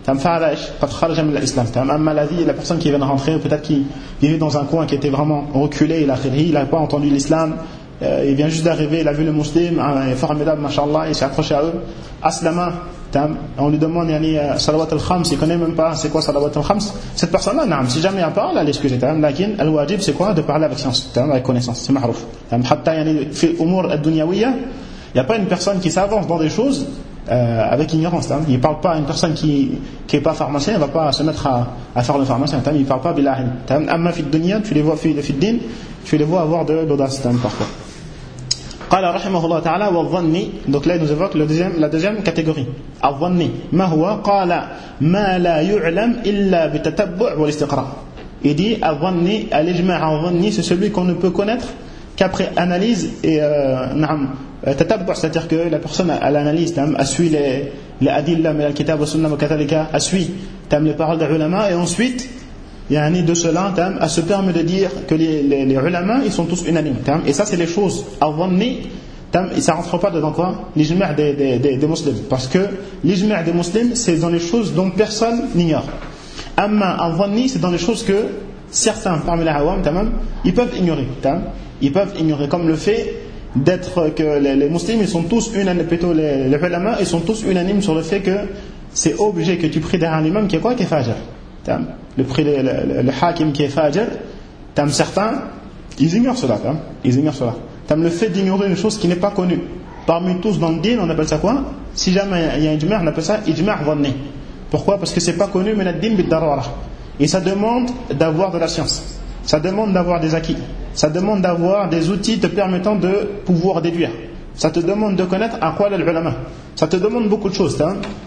La personne qui vient de rentrer, peut-être qui vivait dans un coin qui était vraiment reculé, il n'a pas entendu l'islam, il vient juste d'arriver, il a vu le musulman, il est formidable, mashallah, il s'est accroché à eux. Aslama, on lui demande salawat al-khams, il ne connaît même pas c'est quoi salawat al-khams. Cette personne-là, si jamais elle parle, elle excuse. Lakin al-wajib, c'est quoi? De parler avec science, avec connaissance, c'est ma'rouf. Hatta fi umur ad-dunyawiyya, il n'y a pas une personne qui s'avance dans des choses avec ignorance. Il ne parle pas à une personne qui n'est pas pharmacien, il ne va pas se mettre à faire le pharmacien. Il ne parle pas bilahin. Amma fi dunya, tu les vois fi din, tu les vois avoir de l'audace parfois. قال رحمه الله تعالى والظن, donc là il nous évoque la deuxième catégorie. الظن ما هو قال ما لا يعلم إلا بالتتبع والاستقراء. Il dit الظن الإجماع الظني, c'est celui qu'on ne peut connaître qu'après analyse et c'est-à-dire que la personne elle analyse, elle suit les adilla min al-kitab wa sunnah wa kathalika, elle suit les paroles des ulama, et ensuite de cela elle se permet de dire que les ulama ils sont tous unanimes, et ça c'est les choses al-dhanni, et ça rentre pas dedans quoi, l'ijma' des musulmans, parce que l'ijma' des musulmans c'est dans les choses dont personne n'ignore. Amma al-dhanni c'est dans les choses que certains parmi les awam ils peuvent ignorer, comme le fait d'être que les musulmans ils sont tous unanimes, plutôt les ulama ils sont tous unanimes sur le fait que c'est obligé que tu pries derrière un imam qui est quoi, qui est fajr. Le hakim qui est fajr, certains ils ignorent cela, le fait d'ignorer une chose qui n'est pas connue parmi tous dans le din, on appelle ça quoi? Si jamais il y a un ijma', on appelle ça ijma' dhanni. Pourquoi? Parce que c'est pas connu min ad-din bid-darura, et ça demande d'avoir de la science, ça demande d'avoir des acquis, ça demande d'avoir des outils te permettant de pouvoir déduire, ça te demande de connaître à quoi l'ulama, ça te demande beaucoup de choses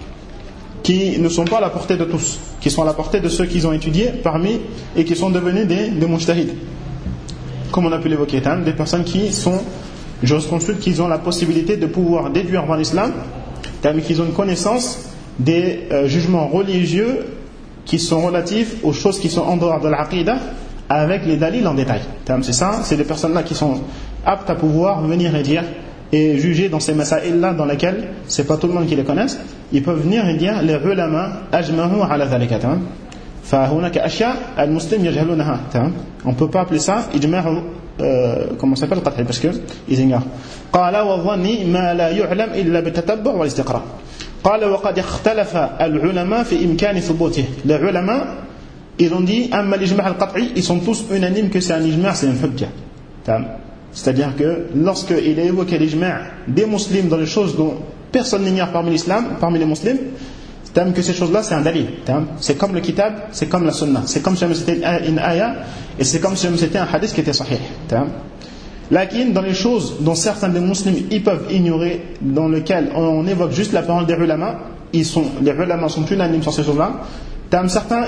qui ne sont pas à la portée de tous, qui sont à la portée de ceux qui ont étudié parmi et qui sont devenus des mujtahid, comme on a pu l'évoquer, des personnes qui sont jurisconsultes, qui ont la possibilité de pouvoir déduire dans l'islam, qui ont une connaissance des jugements religieux qui sont relatifs aux choses qui sont en dehors de l'aqidah, avec les dalils en détail. C'est ça, c'est des personnes-là qui sont aptes à pouvoir venir et dire et juger dans ces masaïl-là dans lesquels c'est pas tout le monde qui les connaisse. Ils peuvent venir et dire les ulama ajmahu ala dhalika. فهناك أشياء المسلم يجهلونها. On peut pas appeler ça ijma' comment ça s'appelle qat'i, parce que ils ignorent. قال والظن ما لا يعلم إلا بالتتبع والاستقراء. قال وقد اختلف العلماء في إمكان ثبوته. Les ulama ils ont dit amma l'ijma' al-qat'i, ils sont tous unanimes que c'est un ijma', c'est une hujja. C'est-à-dire que lorsqu'il est évoqué l'ijma' des musulmans dans les choses dont personne n'ignore parmi les musulmans, que ces choses-là c'est un dalil. C'est comme le kitab, c'est comme la sunna, c'est comme si c'était une ayah, et c'est comme si c'était un hadith qui était sahih. Lakin dans les choses dont certains des musulmans ils peuvent ignorer, dans lesquelles on évoque juste la parole des ulama, les ulama sont unanimes sur ces choses-là. Certains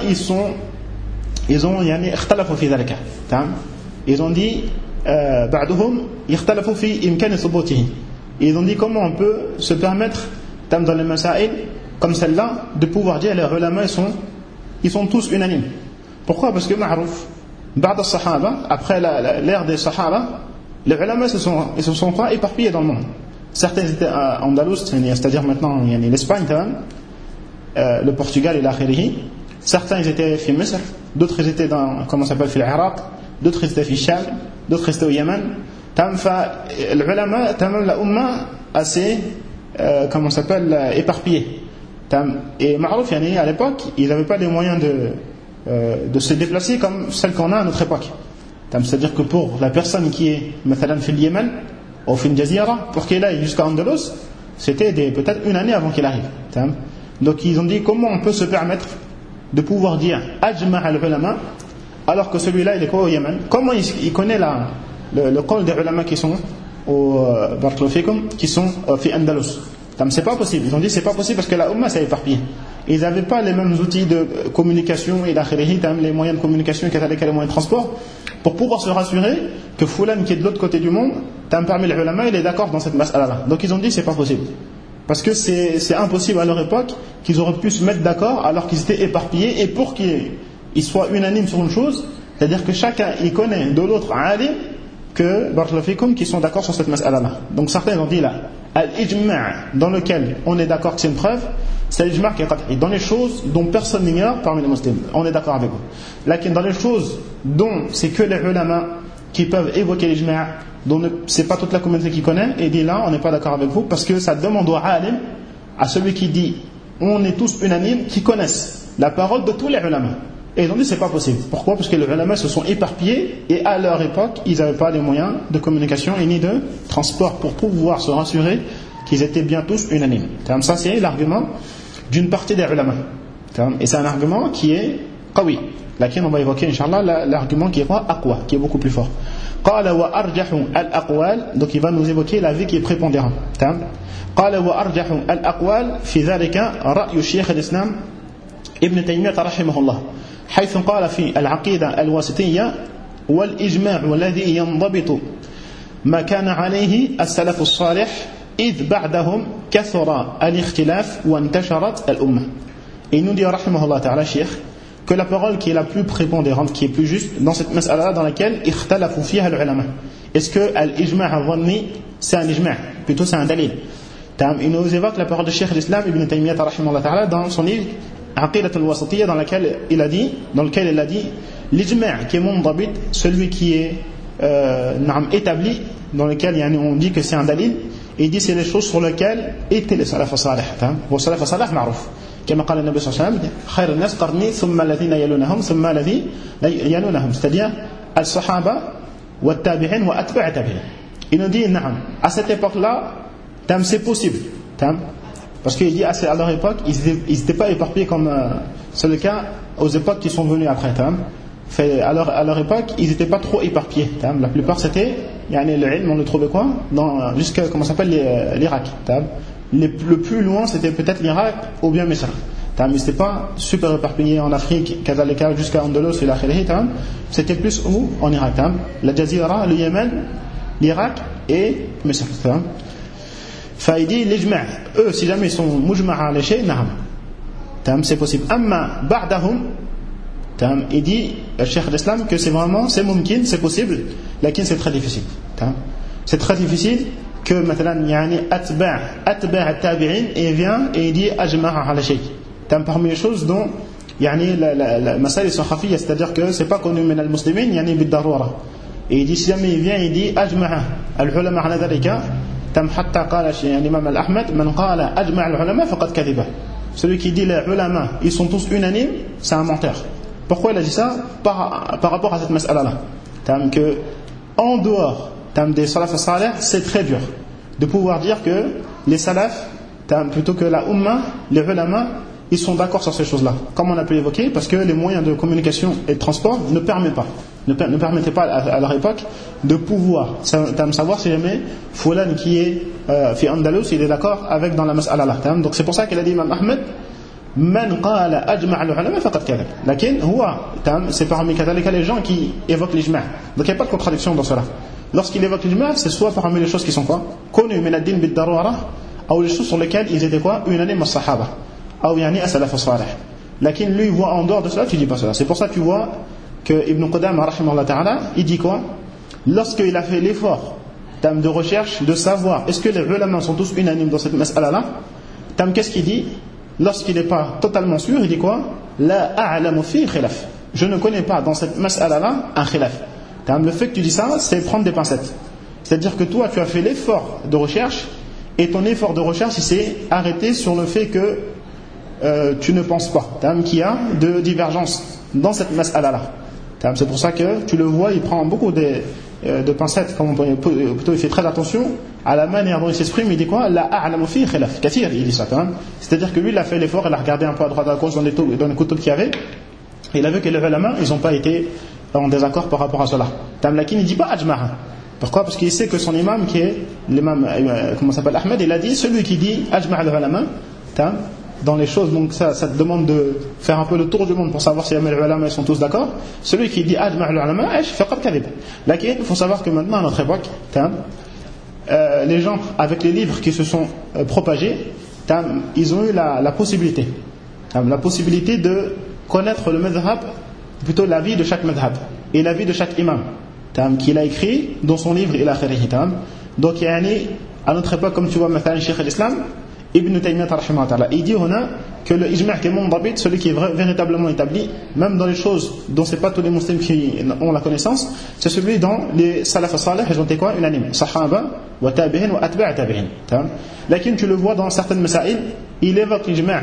ils ont ikhtalafu fi dhalika. Ils ont dit بعضهم يختلفوا في إمكان ثبوته. Ils ont dit comment on peut se permettre dans les masaïl comme celle-là de pouvoir dire les ulama ils sont tous unanimes. Pourquoi? Parce que ma'rouf بعض الصحابة, après l'ère des sahaba, les ulama ils se sont pas éparpillés dans le monde. Certains étaient à Andalous, c'est-à-dire maintenant l'Espagne, le Portugal et l'akhirihi. Certains ils étaient fi Misr, d'autres ils étaient dans comment ça s'appelle fi l'Iraq, d'autres ils étaient fi Sham, d'autres ils étaient au Yémen. l'ulama, la umma assez, comment ça s'appelle, éparpillée. Et Ma'rouf, à l'époque, ils n'avaient pas les moyens de se déplacer comme celle qu'on a à notre époque. C'est-à-dire que pour la personne qui est, مثلا, في اليمن ou في الجزيرة, pour qu'il aille jusqu'à Andalous, c'était peut-être une année avant qu'il arrive. Donc ils ont dit comment on peut se permettre de pouvoir dire ajma' al-ulama alors que celui-là il est quoi au Yémen. Comment il connaît le col des ulama qui sont au Bartlofikum, qui sont fi Andalous. C'est pas possible. Ils ont dit c'est pas possible parce que la umma s'est éparpillée. Ils n'avaient pas les mêmes outils de communication et les moyens de communication et les moyens de transport pour pouvoir se rassurer que Foulan qui est de l'autre côté du monde, parmi les ulama, il est d'accord dans cette mas'ala-là. Donc ils ont dit c'est pas possible. Parce que c'est impossible à leur époque qu'ils auraient pu se mettre d'accord alors qu'ils étaient éparpillés, et pour qu'ils soient unanimes sur une chose, c'est-à-dire que chacun il connaît de l'autre alim que Barakallahu qui sont d'accord sur cette mas'ala-là. Donc certains ont dit là, al-ijma' dans lequel on est d'accord que c'est une preuve, c'est l'ijma' qui est qat'i. Dans les choses dont personne n'ignore parmi les musulmans, on est d'accord avec vous. Là, dans les choses dont c'est que les ulama qui peuvent évoquer l'ijma', dont c'est pas toute la communauté qui connaît, et dit là, on n'est pas d'accord avec vous, parce que ça demande au alim, à celui qui dit, on est tous unanimes, qui connaissent la parole de tous les ulama. Et ils ont dit c'est pas possible. Pourquoi? Parce que les ulama se sont éparpillés, et à leur époque, ils n'avaient pas les moyens de communication et ni de transport pour pouvoir se rassurer qu'ils étaient bien tous unanimes. Ça, c'est l'argument d'une partie des ulama. Et c'est un argument qui est qawi. Laquelle on va évoquer, Inch'Allah, l'argument qui est quoi? Aqwa, qui est beaucoup plus fort. Qala wa arjahu al-aqwal, donc il va nous évoquer l'avis qui est prépondérant. Qala wa arjahu al-aqwal fi dhalika ra'yu Shaykh al-Islam Ibn Taymiyyah rahimahullah. حيث قال في العقيدة الواسطية والإجماع الذي ينضبط ما كان عليه السلف الصالح إذ بعدهم كثر الاختلاف وانتشرت الأمة. Et nous dit rahimahullah ta'ala Cheikh que la parole qui est la plus prépondérante, qui est plus juste dans cette mas'ala dans laquelle ikhtalafu fiha al-ulama. Est-ce que al-ijma' al-dhanni c'est un ijma', plutôt c'est un dalil. Il nous évoque la parole de Cheikh l'Islam Ibn Taymiyyah rahimahullah ta'ala dans son livre Aqidat al-Wasatiyya, dans lequel il a dit l'ijma' qui est mundabit, celui qui est établi, dans lequel on dit que c'est un dalil, et il dit c'est les choses sur lesquelles étaient les salaf salih. Vos salaf salih ma'rouf. Comme قال النبي صلى الله عليه وسلم خير الناس قرني ثم الذين يلونهم ثم الذين يلونهم, c'est-à-dire al-sahaba wa tabi'in wa atba' tabi'in. Il nous dit à cette époque-là c'est possible. Parce qu'il dit à leur époque, ils n'étaient pas éparpillés comme c'est le cas aux époques qui sont venues après. À leur époque, ils n'étaient pas trop éparpillés. La plupart c'était, le ilm, on le trouvait quoi jusqu'à, comment ça s'appelle, l'Irak. Le plus loin c'était peut-être l'Irak ou bien Misr. Mais c'était pas super éparpillé en Afrique, jusqu'à Andalous et l'Akhirih. C'était plus où en Irak. La Jazira, le Yémen, l'Irak et Misr. Il dit l'ijma', eux si jamais ils sont mujma'a ala shay, c'est possible. Amma ba'dahum, il dit le Cheikh l'Islam que c'est mumkin, c'est possible, lakin c'est très difficile. C'est très difficile que maintenant atba' at-tabi'in et vient et il dit ajma'a ala shay. Parmi les choses dont la masal sont khafiyya, c'est-à-dire que c'est pas connu min al-muslimin bid-darura. Et il dit si jamais il vient il dit ajma'a al-ulama ala dhalika. حتى قال الإمام الأحمد من قال أجمع العلماء فقد كذب. Celui qui dit les ulama ils sont tous unanimes, c'est un menteur. Pourquoi il a dit ça? Par rapport à cette mas'ala-là, que en dehors des salaf salih, c'est très dur de pouvoir dire que les salaf plutôt que la umma, les ulama ils sont d'accord sur ces choses-là, comme on a pu l'évoquer, parce que les moyens de communication et de transport ne permettaient pas à leur époque de pouvoir savoir si jamais Foulan qui est fi Andalous il est d'accord avec dans la mas'ala là. Donc c'est pour ça qu'il a dit Imam Ahmed man qala ajma' al-ulama faqad kadhab. Lakin huwa c'est parmi les gens qui évoquent l'ijma'. Donc il n'y a pas de contradiction dans cela. Lorsqu'il évoque l'ijma', c'est soit parmi les choses qui sont quoi connues min ad-din bid-darura, ou les choses sur lesquelles ils étaient quoi unanimes as-sahaba ou as-salaf salih. Lakin lui voit en dehors de cela, tu dis pas cela. C'est pour ça que tu vois que Ibn Qudama rahimahullah ta'ala il dit quoi lorsqu'il a fait l'effort de recherche de savoir est-ce que les ulama sont tous unanimes dans cette mas'ala là, qu'est-ce qu'il dit lorsqu'il n'est pas totalement sûr? Il dit quoi? La a'lamu fi khilaf, je ne connais pas dans cette mas'ala là un khilaf. Le fait que tu dis ça c'est prendre des pincettes, C'est-à-dire que toi, tu as fait l'effort de recherche, et ton effort de recherche il s'est arrêté sur le fait que tu ne penses pas qu'il y a de divergence dans cette mas'ala-là. C'est pour ça que tu le vois, il prend beaucoup de pincettes, plutôt il fait très attention à la manière dont il s'exprime. Il dit quoi? La a'lamu fi khilaf kathir, il dit ça. C'est-à-dire que lui, il a fait l'effort, il a regardé un peu à droite à gauche dans les kutub qu'il y avait, et il a vu que les ulama, ils n'ont pas été en désaccord par rapport à cela. Lakin il dit pas ajma'a. Pourquoi? Parce qu'il sait que son imam, qui est l'imam, comment s'appelle, Ahmed, il a dit, celui qui dit ajma'a al-ulama, dans les choses, donc ça te demande de faire un peu le tour du monde pour savoir si les ulama ils sont tous d'accord. Celui qui dit ajma'a al-ulama, faqad kadhib. Lakin il faut savoir que maintenant à notre époque, les gens avec les livres qui se sont propagés, ils ont eu la possibilité de connaître le madhhab, plutôt l'avis de chaque madhhab et l'avis de chaque imam qu'il a écrit dans son livre ila akhirih. Donc à notre époque, comme tu vois maintenant Cheikh al-Islam Ibn Taymiyyah rahimahullah ta'ala, il dit que le ijma' qui est mundabit, celui qui est véritablement établi, même dans les choses dont c'est pas tous les musulmans qui ont la connaissance, c'est celui dont les salaf salih ils ont été quoi? Unanimes, sahaba wa tabi'in wa atba' tabi'in. Lakin tu le vois dans certaines masail, il évoque l'ijma'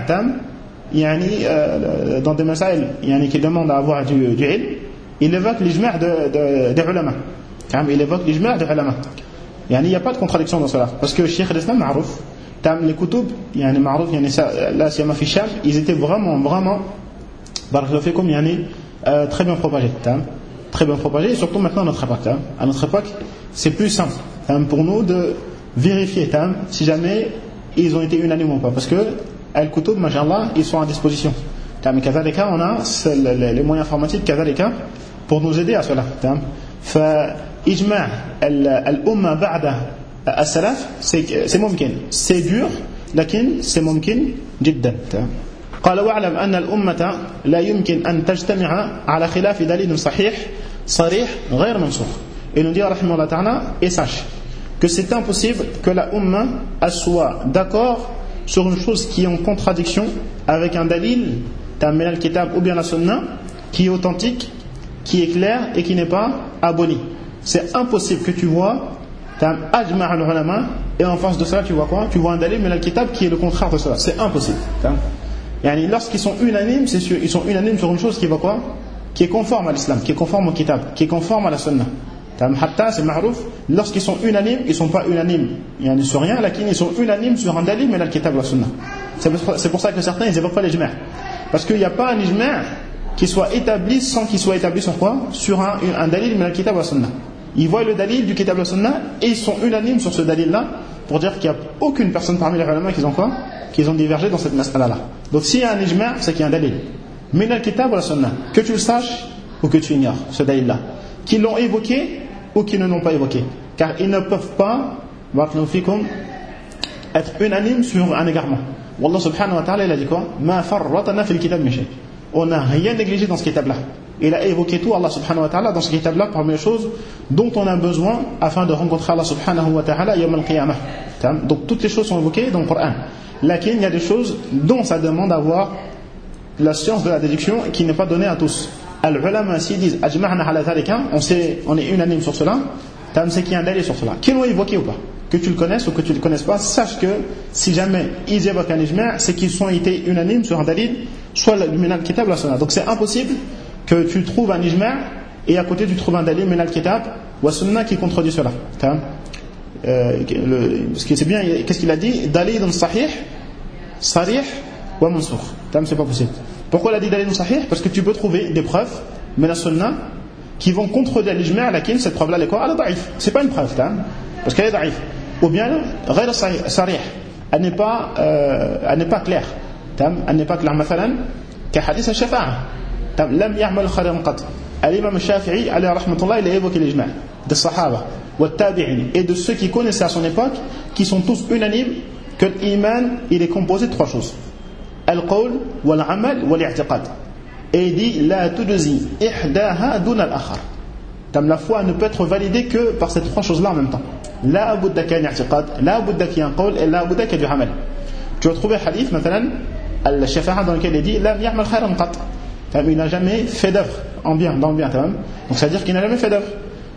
dans des masail qui demandent à avoir du ilm, il évoque l'ijma' des ulama. Il évoque l'ijma' des ulama. Il n'y a pas de contradiction dans cela, parce que Cheikh al-Islam ma'rouf, les kutub, ma'rouf, là siyama fi Sham, ils étaient vraiment barakallahu fikum, très bien propagés. Très bien propagés, et surtout maintenant à notre époque. À notre époque, c'est plus simple pour nous de vérifier si jamais ils ont été unanimes ou pas, parce que al-kutub, mashallah, ils sont à disposition. Mais kadhalika, on a les moyens informatiques kadhalika pour nous aider à cela. فإجماع الأمة بعد السلف c'est ممكن, c'est dur, لكن c'est ممكن جدا. قال واعلم أن الأمة لا يمكن أن تجتمع على خلاف دليل صحيح صريح غير منسوخ. Et nous dit rahimahullah ta'ala, et sache que c'est impossible que la Ummah soit d'accord sur une chose qui est en contradiction avec un dalil, min al-kitab ou bien la sunna, qui est authentique, qui est clair et qui n'est pas aboli. C'est impossible que tu vois ajma' al-ulama et en face de cela tu vois quoi? Tu vois un dalil min al-kitab qui est le contraire de cela. C'est impossible. Lorsqu'ils sont unanimes, c'est sûr, ils sont unanimes sur une chose qui va quoi? Qui est conforme à l'islam, qui est conforme au kitab, qui est conforme à la sunna. Hatta, c'est ma'rouf, lorsqu'ils sont unanimes, ils ne sont pas unanimes sur rien, ils sont unanimes sur un dalil min al-kitab wa sunna. C'est pour ça que certains ils évoquent pas l'ijma', parce qu'il n'y a pas un ijma' qui soit établi sans qu'il soit établi sur quoi? Sur un dalil min al-kitab wa sunna. Ils voient le dalil du kitab wa sunna et ils sont unanimes sur ce dalil là pour dire qu'il n'y a aucune personne parmi les ulama qui ont divergé dans cette mas'ala là. Donc s'il y a un ijma', c'est qu'il y a un dalil min al-kitab wa sunna, que tu le saches ou que tu ignores ce dalil là, qu'ils l'ont évoqué ou qu'ils ne l'ont pas évoqué, car ils ne peuvent pas être unanimes sur un égarement. Wallah subhanahu wa ta'ala il a dit quoi? Ma farratna fil kitab min shay. On n'a rien négligé dans ce kitab là. Il a évoqué tout Allah subhanahu wa ta'ala dans ce kitab là parmi les choses dont on a besoin afin de rencontrer Allah subhanahu wa ta'ala yawm al-qiyamah. Donc toutes les choses sont évoquées dans le Coran. Lakin il y a des choses dont ça demande d'avoir la science de la déduction qui n'est pas donnée à tous. Al-ulama s'ils disent ajma'na ala dhalika, on est unanime sur cela, c'est qu'il y a un dalil sur cela. Qu'ils l'ont évoqué ou pas, que tu le connaisses ou que tu ne le connaisses pas, sache que si jamais ils évoquent un ijma', c'est qu'ils ont été unanimes sur un dalil, soit le min al-kitab ou la sunna. Donc c'est impossible que tu trouves un ijma' et à côté tu trouves un dalil min al-kitab ou la sunna qui contredit cela. Ce qui c'est bien, qu'est-ce qu'il a dit? Dalil sahih, sarih wa mansukh. C'est pas possible. Pourquoi il a dit dalil sahih? Parce que tu peux trouver des preuves min al-sunna qui vont contredire l'ijma', lakin cette preuve là elle est quoi? Elle est daïf. C'est pas une preuve, parce qu'elle est daïf. Ou bien ghayr sarih, elle n'est pas claire. Elle n'est pas claire. Mathalan ka hadith al-shafa'a, lam ya'mal khayran qat. Al-imam al-Shafi'i alayhi rahmatullah, il a évoqué l'ijma' des sahaba wa tabi'in et de ceux qui connaissaient à son époque, qui sont tous unanimes que l'iman il est composé de trois choses: al-qawl wal-amal wal-i'tiqad. Et il dit la tudzi ihdaha dun al-akhar. La foi ne peut être validée que par ces trois choses là en même temps. La budda qu'il y ait un i'tiqad, la budda qu'il y ait un qawl et la budda qu'il y ait du amal. Tu vas trouver un hadith مثلا al-shafa'a dans lequel il dit lam ya'mal khayran qat, il n'a jamais fait d'œuvre en bien, dans le bien. Donc ça veut dire qu'il n'a jamais fait d'œuvre.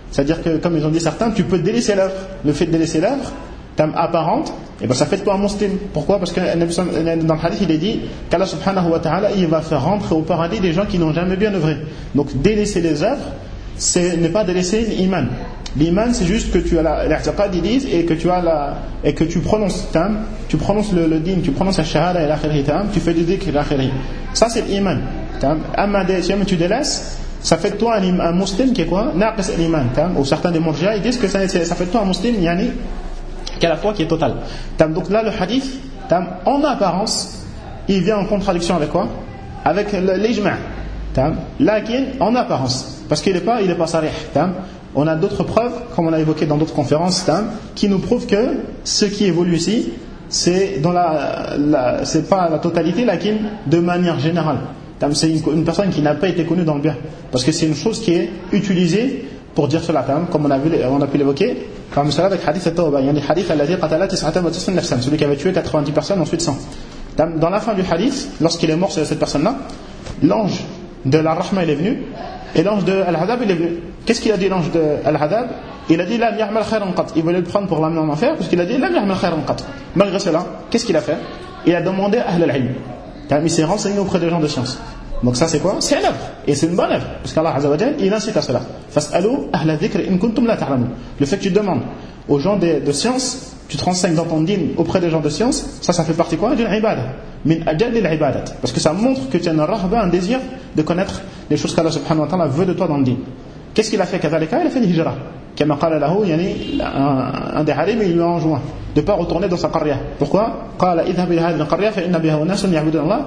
C'est-à-dire que, comme ils ont dit certains, tu peux délaisser l'œuvre. Le fait de délaisser l'œuvre, apparente, et ben ça fait de toi un musulman. Pourquoi? Parce que dans le hadith il est dit qu'Allah subhanahu wa ta'ala il va faire rentrer au paradis des gens qui n'ont jamais bien œuvré. Donc délaisser les œuvres, c'est ne pas délaisser l'iman. L'iman c'est juste que tu as l'i'tiqad, ils disent, et que tu prononces le din, tu prononces la shahada et l'akhiri, tu fais du dhikr et l'akhiri. Ça c'est l'iman. Si jamais tu délaisses, ça fait de toi un musulman qui est quoi? Naqis l'iman. Ou certains des murji'a ils disent que ça fait de toi un musulman yani qui a la foi qui est totale. Donc là, le hadith, en apparence, il vient en contradiction avec quoi? Avec l'ijma'. Lakin, en apparence, parce qu'il n'est pas sarih. On a d'autres preuves, comme on a évoqué dans d'autres conférences, qui nous prouvent que ce qui évolue ici, c'est c'est pas la totalité, lakin de manière générale. C'est une personne qui n'a pas été connue dans le bien, parce que c'est une chose qui est utilisée pour dire cela, comme on a pu l'évoquer, comme cela avec hadith at-tawbah, il y a des hadiths alladhi qatala 99 nafsan, celui qui avait tué 90 personnes, ensuite 100. Dans la fin du hadith, lorsqu'il est mort cette personne-là, l'ange de la rahma il est venu, et l'ange de al-hadab il est venu. Qu'est-ce qu'il a dit l'ange de al-hadab? Il a dit lam ya'mal khayran qat. Il voulait le prendre pour l'amener en enfer, parce qu'il a dit lam ya'mal khayran qat. Malgré cela, qu'est-ce qu'il a fait? Il a demandé à ahl al-ilm. Il s'est renseigné auprès des gens de science. Donc ça c'est quoi? C'est une œuvre, et c'est une bonne œuvre, parce qu'Allah Azza wa Jalla il incite à cela. Fas'alu ahla dhikr in kuntum la ta'lamun. Le fait que tu demandes aux gens de science, tu te renseignes dans ton din auprès des gens de science, ça fait partie quoi? D'une ibada, min ajal lil ibadat, parce que ça montre que tu as un désir de connaître les choses qu'Allah subhanahu wa ta'ala veut de toi dans le din. Qu'est-ce qu'il a fait? Kadhalika, il a fait l'hijra. Kama qala lahu, yani un des harim il lui a enjoint de pas retourner dans sa qarya. Pourquoi? Qala idhhab ila hadhihi al-qarya fa inna biha unasun ya'buduna Allah.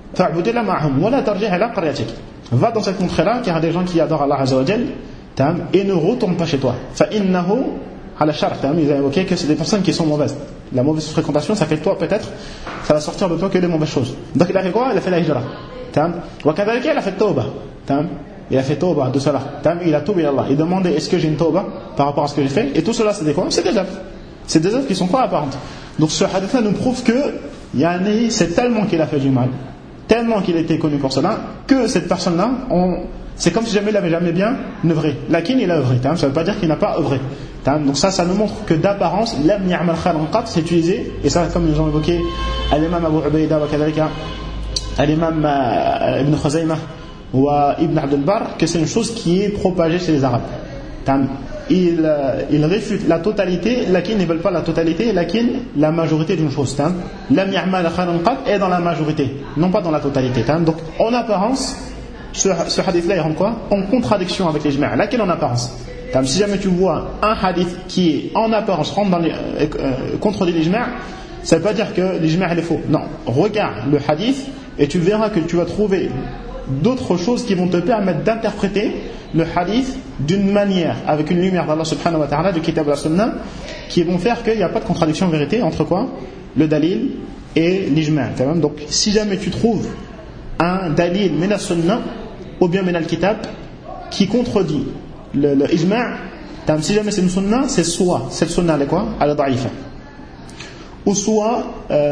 Va dans cette contrée-là, car il y a des gens qui adorent Allah Azza wa Jal, et ne retourne pas chez toi. Ils ont évoqué que c'est des personnes qui sont mauvaises. La mauvaise fréquentation, ça fait de toi peut-être, ça va sortir de toi que des mauvaises choses. Donc il a fait quoi? Il a fait la hijra. Il a fait tawbah. Il a fait tawbah de cela. Il a toubé Allah. Il demandait est-ce que j'ai une tawbah par rapport à ce que j'ai fait. Et tout cela, c'est des quoi? C'est des œuvres. C'est des œuvres qui sont pas apparentes. Donc ce hadith-là nous prouve que c'est tellement qu'il a fait du mal, tellement qu'il était connu pour cela, que cette personne-là, c'est comme si jamais il n'avait jamais bien œuvré. Lakin il a œuvré, ça ne veut pas dire qu'il n'a pas œuvré. Donc ça nous montre que d'apparence, lam ya'mal khayran qat, c'est utilisé, et ça comme nous avons évoqué à l'imam Abu Ubaïda wa kadhalika, à l'imam Ibn Khuzaymah ou Ibn Abd al-Barr, que c'est une chose qui est propagée chez les Arabes. Ils réfutent la totalité, lakin ils ne veulent pas la totalité, lakin la majorité d'une chose. Lam ya'mal khayran qat est dans la majorité, non pas dans la totalité. Donc en apparence, ce hadith-là il rentre quoi? En contradiction avec l'ijma'. Laquelle en apparence? Si jamais tu vois un hadith qui est en apparence rentre dans contredit l'ijma', ça ne veut pas dire que l'ijma' est faux. Non, regarde le hadith et tu verras que tu vas trouver d'autres choses qui vont te permettre d'interpréter le hadith d'une manière, avec une lumière d'Allah subhanahu wa ta'ala, du kitab et la sunnah, qui vont faire qu'il n'y a pas de contradiction en vérité entre quoi? Le dalil et l'ijma'. Donc si jamais tu trouves un dalil min as-sunnah ou bien min al-kitab qui contredit le ijma', si jamais c'est une sunnah, c'est soit cette sunnah elle est quoi? Elle est da'ifa, ou soit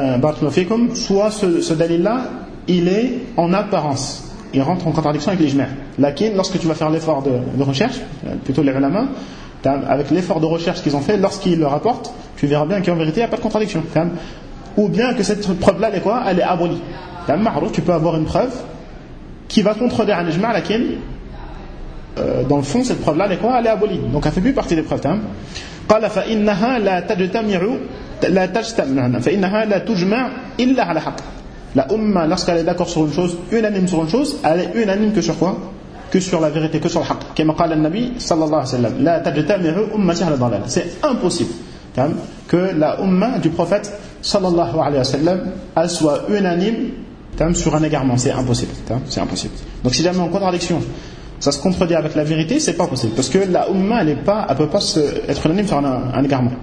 ce dalil là il est en apparence, il rentre en contradiction avec l'ijma'. Lakin, lorsque tu vas faire l'effort de recherche, plutôt les ulama, avec l'effort de recherche qu'ils ont fait, lorsqu'ils le rapportent, tu verras bien qu'en vérité il n'y a pas de contradiction. Ou bien que cette preuve-là, elle est quoi? Elle est abolie. Tu peux avoir une preuve qui va contredire un ijma', laquelle, dans le fond, cette preuve-là, elle est quoi? Elle est abolie. Donc elle ne fait plus partie des preuves. قال فإنها لا تجتمع فإنها لا تجمع إلا على حق. La umma, lorsqu'elle est d'accord sur une chose, unanime sur une chose, elle est unanime que sur quoi? Que sur la vérité, que sur le haqq. Comme قال النبي صلى الله عليه وسلم لا تجتمع أمتي على ضلال. C'est impossible que la umma du prophète sallallahu alayhi wa sallam elle soit unanime sur un égarement. C'est impossible. C'est impossible. Donc si jamais en contradiction ça se contredit avec la vérité, c'est pas possible, parce que la umma elle peut pas être unanime sur un égarement.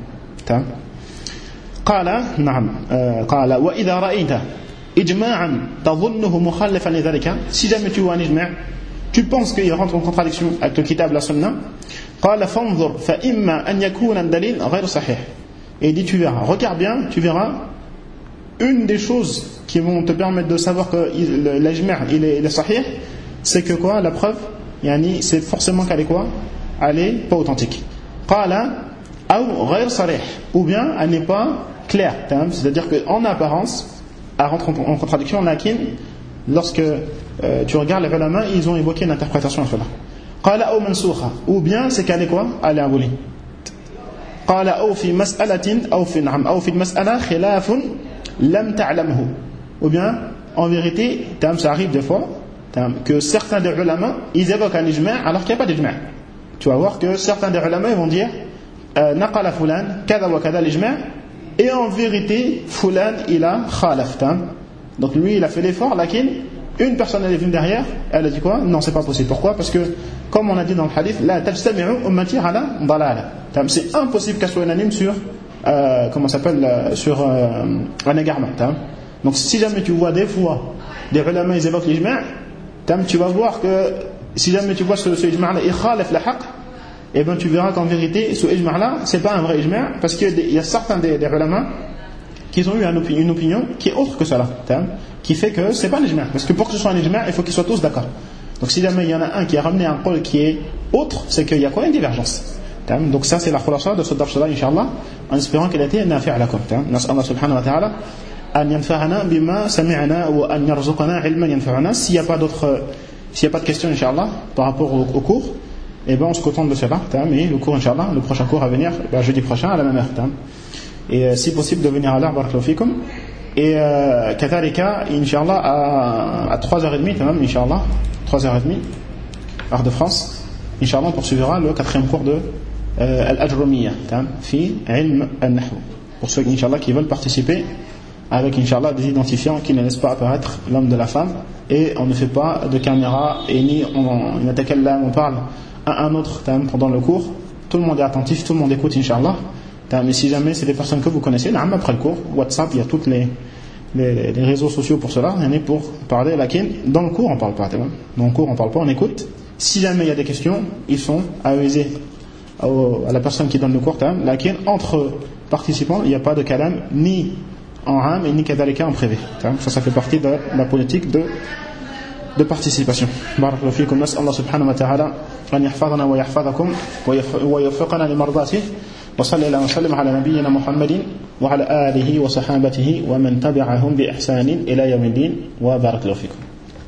قال نعم قال وإذا رأيت إجماعا تظنه مخالفا لذلك. Si jamais tu vois un ijma', tu penses qu'il rentre en contradiction avec le kitab la sunna, قال فانظر فإما أن يكون الدليل غير صحيح. Et il dit tu verras, regarde bien, tu verras une des choses qui vont te permettre de savoir que l'ijma' il est sahih, c'est que quoi? La preuve, c'est forcément qu'elle est quoi? elle n'est pas authentique. Ou bien elle n'est pas claire, c'est-à-dire qu'en apparence elle rentre en contradiction, lorsque tu regardes les ulama, ils ont évoqué une interprétation à cela. Ou bien c'est qu'elle est quoi? Elle est abolie. Ou bien en vérité ça arrive des fois que certains des ulama ils évoquent un ijma' alors qu'il n'y a pas d'ijma'. Tu vas voir que certains des ulama ils vont dire naqala fulan kada wa kada l'ijma', et en vérité fulan il a khalaf. Donc lui il a fait l'effort, lakin une personne elle est venue derrière, elle a dit quoi? Non, c'est pas possible. Pourquoi? Parce que comme on a dit dans le hadith, la tajtami'u ummati ala dalala. C'est impossible qu'elle soit unanime sur sur un égarement. Donc si jamais tu vois des fois des ulama ils évoquent l'ijma', tu vas voir que si jamais tu vois ce ijma' là il khalaf la haqq, et ben tu verras qu'en vérité ce ijma' là c'est pas un vrai ijma', parce qu'il y a certains des ulama qui ont eu une opinion qui est autre que cela, qui fait que c'est pas un ijma', parce que pour que ce soit un ijma' il faut qu'ils soient tous d'accord. Donc si jamais il y en a un qui a ramené un qol qui est autre, c'est qu'il y a quoi? Une divergence. Donc ça c'est la khulasa de ce dars-là, inshallah, en espérant qu'elle a été nafi'a lakum. Nas'Allah subhanahu wa ta'ala an yanfa'ana bima sami'na wa an yarzuqana ilman yanfa'una. S'il n'y a pas de questions, inshallah, par rapport au cours, et ben on se contente de cela. Mais le cours, inshallah, le prochain cours à venir, jeudi prochain à la même heure. Et si possible de venir à l'heure, barakallahu fikum. Et Katarika, inshallah, à 3h30, inshallah, 3h30, heure de France, inshallah, on poursuivra le 4e cours de Al-Ajrumiyya, fi ilm al-Nahw. Pour ceux, inshallah, qui veulent participer, avec, inshallah, des identifiants qui ne laissent pas apparaître l'homme de la femme, et on ne fait pas de caméra, et ni on parle à un autre pendant le cours. Tout le monde est attentif, tout le monde écoute, inshallah. Mais si jamais c'est des personnes que vous connaissez, après le cours, WhatsApp, il y a toutes les réseaux sociaux pour cela, il y en a pour parler, dans le cours on parle pas, dans le cours on parle pas, on écoute. Si jamais il y a des questions, ils sont avisés à la personne qui donne le cours, entre participants, il n'y a pas de kalam, ni en ham et ni kadalika en privé. Ça fait partie de la politique de participation. Barakallahu fikum, nas'Allah subhanahu wa ta'ala an yahfazana wa yahfazakum wa yuwaffiqana li mardatihi. وصلى الله وسلم على نبينا محمد وعلى آله وصحابته ومن تبعهم بإحسان إلى يوم الدين وبارك الله فيكم.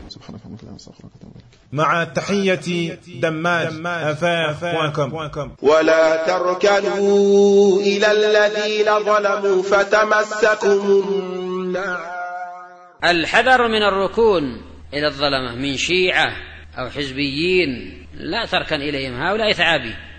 مع تحية دماج@afaf.com. ولا تركنوا إلى الذين ظلموا فتمسكم النار. الحذر من الركون إلى الظلمة من شيعة أو حزبيين، لا تركن إليهم، هؤلاء ثعابي.